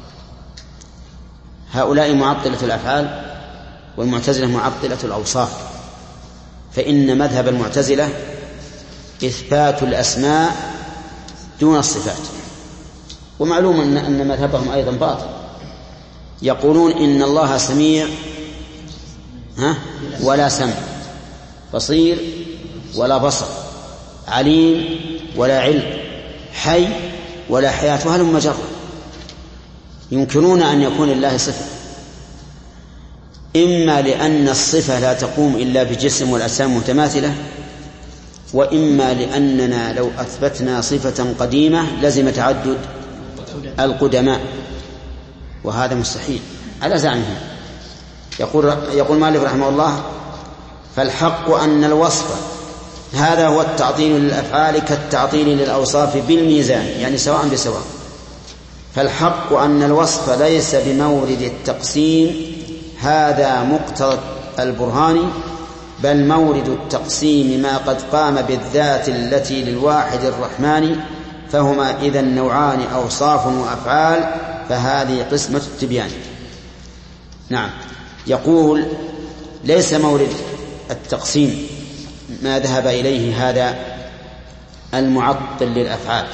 هؤلاء معطلة الأفعال والمعتزلة معطلة الأوصاف، فإن مذهب المعتزلة إثبات الأسماء دون الصفات، ومعلوم أن, أن مذهبهم أيضا باطل. يقولون إن الله سميع ها ولا سمع، بصير ولا بصر، عليم ولا علم، حي ولا حياة، وهلم مجرة. ينكرون أن يكون الله صفة، إما لأن الصفة لا تقوم إلا بجسم والأجسام متماثلة، وإما لأننا لو أثبتنا صفة قديمة لزم تعدد القدماء، وهذا مستحيل على زعمهم. يقول يقول مالك رحمه الله: فالحق أن الوصف هذا هو التعطيل للأفعال كالتعطيل للأوصاف بالميزان، يعني سواء بسواء. فالحق أن الوصف ليس بمورد التقسيم، هذا مقتضى البرهان، بل مورد التقسيم ما قد قام بالذات التي للواحد الرحمن، فهما إذن نوعان أوصاف وأفعال، فهذه قسمة التبيان. نعم، يقول ليس مورد التقسيم ما ذهب إليه هذا المعطل للأفعال،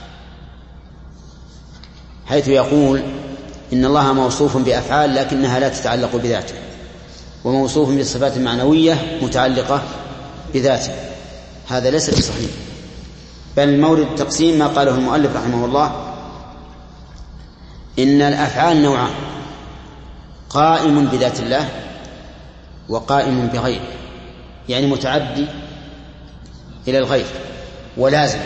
حيث يقول إن الله موصوف بأفعال لكنها لا تتعلق بذاته، وموصوف بالصفات المعنوية متعلقة بذاته. هذا ليس بصحيح، بل مورد التقسيم ما قاله المؤلف رحمه الله: إن الأفعال نوعان، قائم بذات الله وقائم بغيره، يعني متعدي إلى الغير ولازم.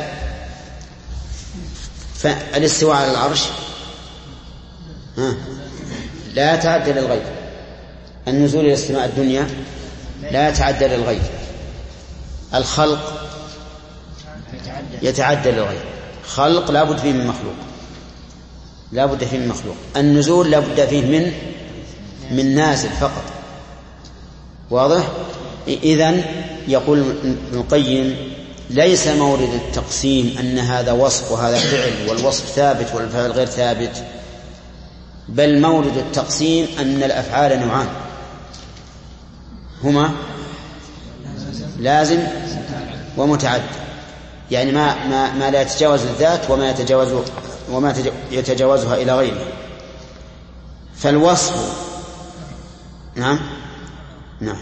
فالاستواء على العرش ها لا يتعدى للغير، النزول إلى السماء الدنيا لا يتعدى للغير، الخلق يتعدى للغير، خلق لا بد فيه من مخلوق، لا بد فيه من مخلوق، النزول لا بد فيه من من نازل فقط. واضح؟ إذن يقول ابن القيم: ليس مورد التقسيم أن هذا وصف وهذا فعل، والوصف ثابت والفعل غير ثابت، بل مورد التقسيم أن الأفعال نوعان، هما لازم ومتعدد، يعني ما, ما, ما لا يتجاوز الذات وما يتجاوز وما يتجاوزها إلى غيره. فالوصف نعم نعم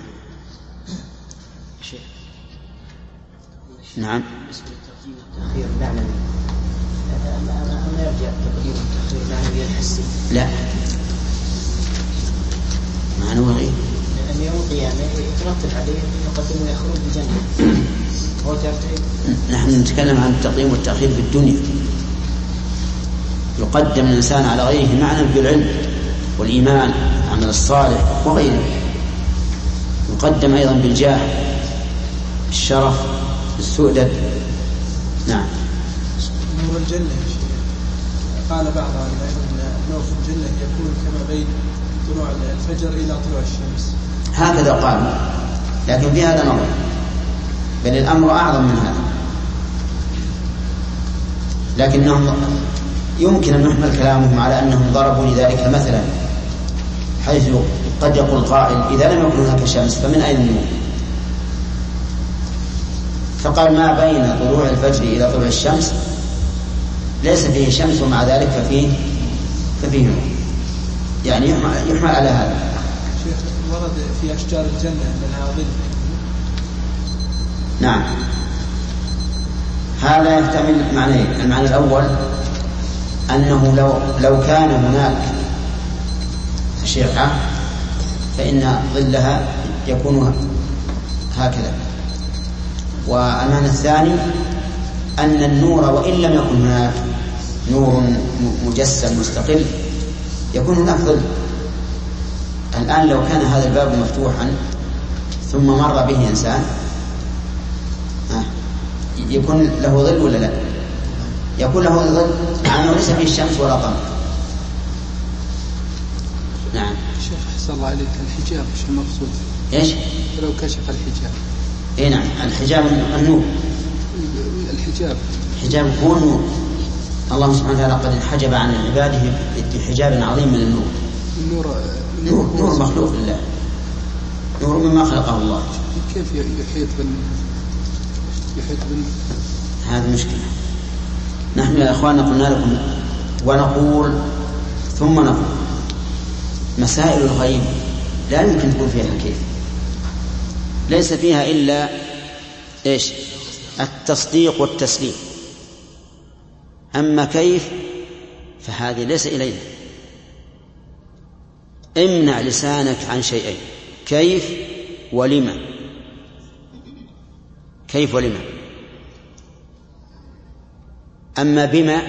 نعم بالنسبة للتقديم والتأخير المعنوي، ما يرجع التقديم والتأخير المعنوي الحسي؟ لا، معنوي غير، لأن يوم القيامة يترتب عليه يقدم ويأخرون بالجنة، هو ترتيب. نحن نتكلم عن التقديم والتأخير في الدنيا. يقدم الإنسان على غيره معنى بالعلم والإيمان والعمل الصالح وغيره، يقدم أيضا بالجاه، الشرف، السؤدد. نعم. نور الجنة يا شيخ، قال بعض العلماء أن نور في الجنة يكون كما بين طلوع الفجر إلى طلوع الشمس، هكذا قالوا، لكن في هذا نظر، بل الأمر أعظم من هذا. لكنهم يمكن أن نحمل كلامهم على أنهم ضربوا لذلك مثلا، حيث قد يقول قائل: إذا لم يكن هناك شمس فمن أين النور؟ فقال: ما بين طلوع الفجر إلى طلوع الشمس ليس فيه شمس، ومع ذلك ففيه ففيه نور. يعني يحمل على هذا. شيخ ورد في أشجار الجنة أنها ظل. نعم هذا يحتمل معنيين. المعنى الأول أنه لو, لو كان هناك شيعة فإن ظلها يكون هكذا. والمعنى الثاني أن النور وإن لم يكن هناك نور مجسم مستقل يكون هناك ظل. الآن لو كان هذا الباب مفتوحا ثم مر به إنسان يكون له ظل ولا لا؟ يكون له ظل لأنه ليس فيه الشمس ولا قمر. نعم شيخ أحسن الله عليك الحجاب شو المقصود؟ إيش؟ لو كشف الحجاب. إيه نعم الحجاب النور. الحجاب حجاب هو النور. الله سبحانه وتعالى قد انحجب عن عباده بحجاب عظيم من النور. النور نور, نور مخلوق لله، نور مما خلقه الله. كيف يحيط بال يحيط بال هذه مشكلة. نحن يا أخواننا قلنا لكم ونقول ثم نقول مسائل الغيب لا يمكن تكون فيها الكيف، ليس فيها إلا إيش؟ التصديق والتسليم. أما كيف فهذه ليس إلينا. امنع لسانك عن شيئين: كيف ولما. كيف ولما. أما بما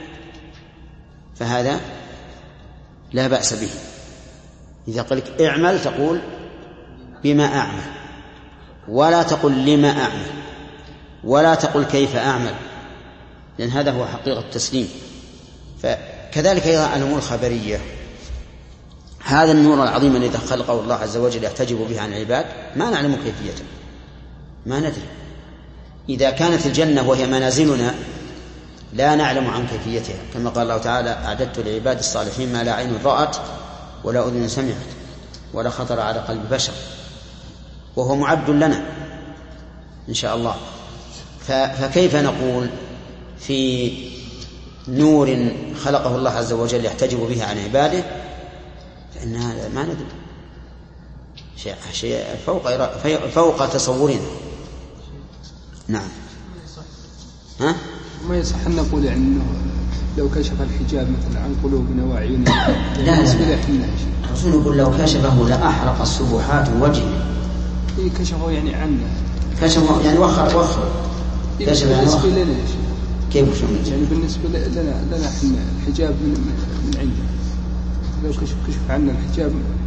فهذا لا بأس به. إذا قلت اعمل تقول بما أعمل، ولا تقل لما أعمل، ولا تقل كيف أعمل، لأن هذا هو حقيقة التسليم. فكذلك أيضا الأمور الخبرية، هذا النور العظيم الذي خلقه الله عز وجل يحتجب به عن العباد ما نعلم كيفيته، ما ندري. إذا كانت الجنة وهي منازلنا لا نعلم عن كيفيتها، كما قال الله تعالى: أعددت لعباد الصالحين ما لا عين رأت ولا أذن سمعت ولا خطر على قلب بشر، وهو معد لنا إن شاء الله. فكيف نقول في نور خلقه الله عز وجل يحتجب به عن عباده؟ فإن هذا ما ندري، شيء, شيء فوق, فوق تصورنا. نعم. ها؟ ما يصح أن نقول يعني أنه لو كشف الحجاب مثلا عن قلوبنا وعيوننا. لا لا الرسول يقول لو كشفه لأحرق السبحات وجهه. إيه كشفه يعني عنا. كشفه يعني وخر وخر. كشف يعني وخر. لنا كيف شو يعني بالنسبة لنا لنا إحنا الحجاب من من عندنا. لو كشف كشف عنا الحجاب.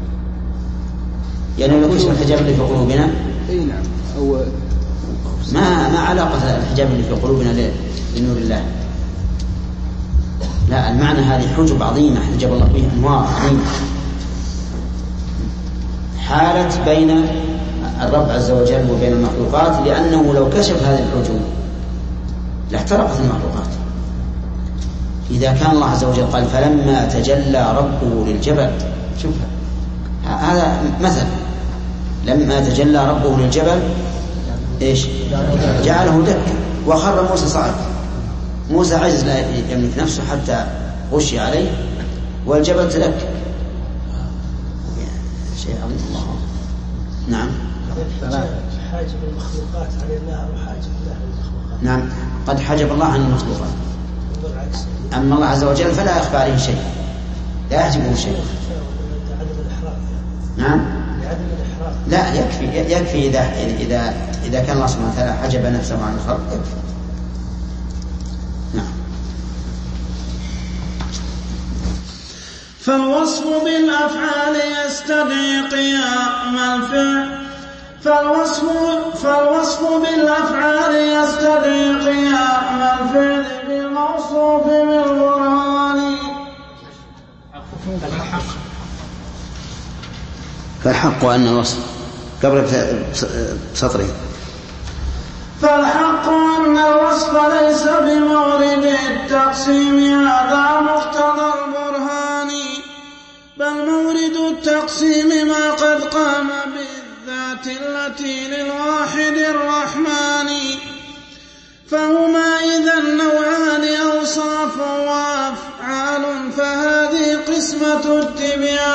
يعني لو كشف الحجاب اللي في قلوبنا. أي نعم. أو ما ما علاقة الحجاب اللي في قلوبنا لنور الله. لا، المعنى هذه حجب عظيمة حجب الله به أنوار عظيمة حالت بين الرب عز وجل وبين المخلوقات، لأنه لو كشف هذه الحجب لاحترقت المخلوقات. إذا كان الله عز وجل قال: فلما تجلى ربه للجبل، شوف هذا مثل، لما تجلى ربه للجبل إيش؟ جعله دكا وخر موسى صعقا. موسى عجز لا يملك نفسه حتى غشي عليه والجبل تدك. شيء عظيم الله. نعم. حاجب المخلوقات عن الله وحاجب الله عن المخلوقات. نعم قد حجب الله عن المخلوقات، أما الله عز وجل فلا يخفى عليه شيء، لا يحجبه شيء. نعم لا يكفي يكفي إذا إذا إذا كان الله سبحانه وتعالى حجب نفسه عن الخلق يكفي. نعم. فالوصف بالأفعال يستدعي قيام الفعل فالوصف فالوصف بالأفعال يستدعي قيام الفعل بالموصوف بالبرهان. فالحق أن الوصف قبل بسطره فالحق أن الوصف ليس بمورد التقسيم، هذا مقتضى البرهان، بل مورد التقسيم ما قد قام بالذات التي للواحد الرحمن. فهما إذا نوعان أوصاف وأفعال، فهذه قسمة اتباع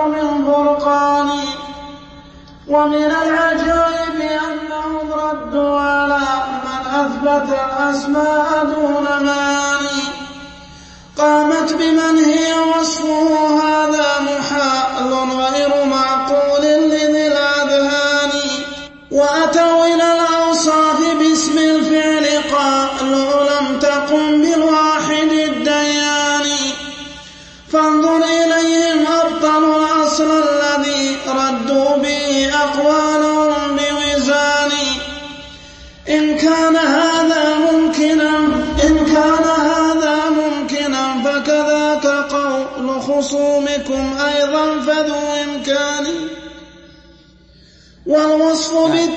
من فرقان. ومن العجائب أنهم ردوا على من أثبت الأسماء دون معاني قامت بمن هي وصفه هذا محال غير معقول لذي الأذهان. وأتوا إلى الأوصاف باسم الفعل قالوا لم تقم بالواحد الديان. فانظر إليهم أبطلوا الأصل الذي ردوا به أقوالهم بوزان. إن كان هذا ممكنا إن كان هذا ممكنا فكذاك قول خصومكم أيضا فذو إمكان. والوصف بال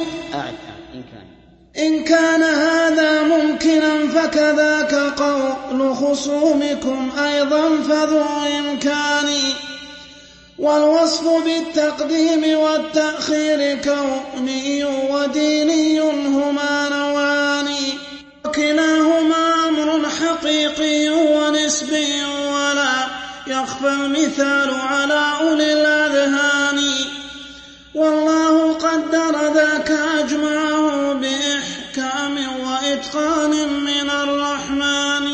إن كان هذا ممكنا فكذاك قول خصومكم أيضا فذو إمكان. والوصف بالتقديم والتأخير كوني وديني هما نوعان. وكلاهما أمر حقيقي ونسبي ولا يخفى المثال على أولي الأذهان. والله قدر ذاك أجمعه بإحكام وإتقان من الرحمن.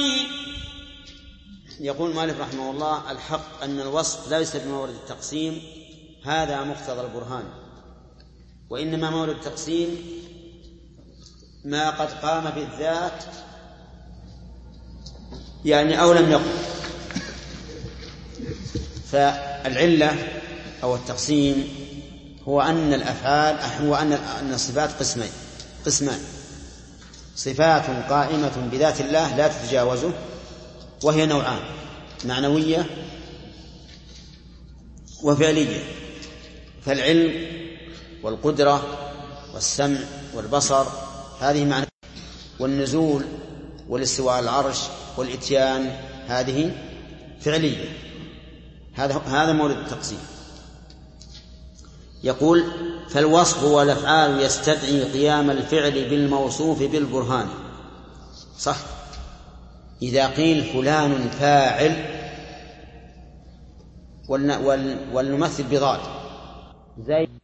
يقول مالك رحمه الله: الحق أن الوصف ليس بمورد التقسيم، هذا مقتضى البرهان، وإنما مورد التقسيم ما قد قام بالذات يعني أو لم يقم. فالعلة أو التقسيم هو أن الأفعال هو أن الصفات قسمين قسمان: صفات قائمة بذات الله لا تتجاوزه، وهي نوعان: معنوية وفعلية. فالعلم والقدرة والسمع والبصر هذه معنى، والنزول والاستواء على العرش والإتيان هذه فعلية. هذا هذا مورد التقسيم. يقول: فالوصف والأفعال يستدعي قيام الفعل بالموصوف بالبرهان. صح، إذا قيل فلان فاعل ولنمثل بضاد زي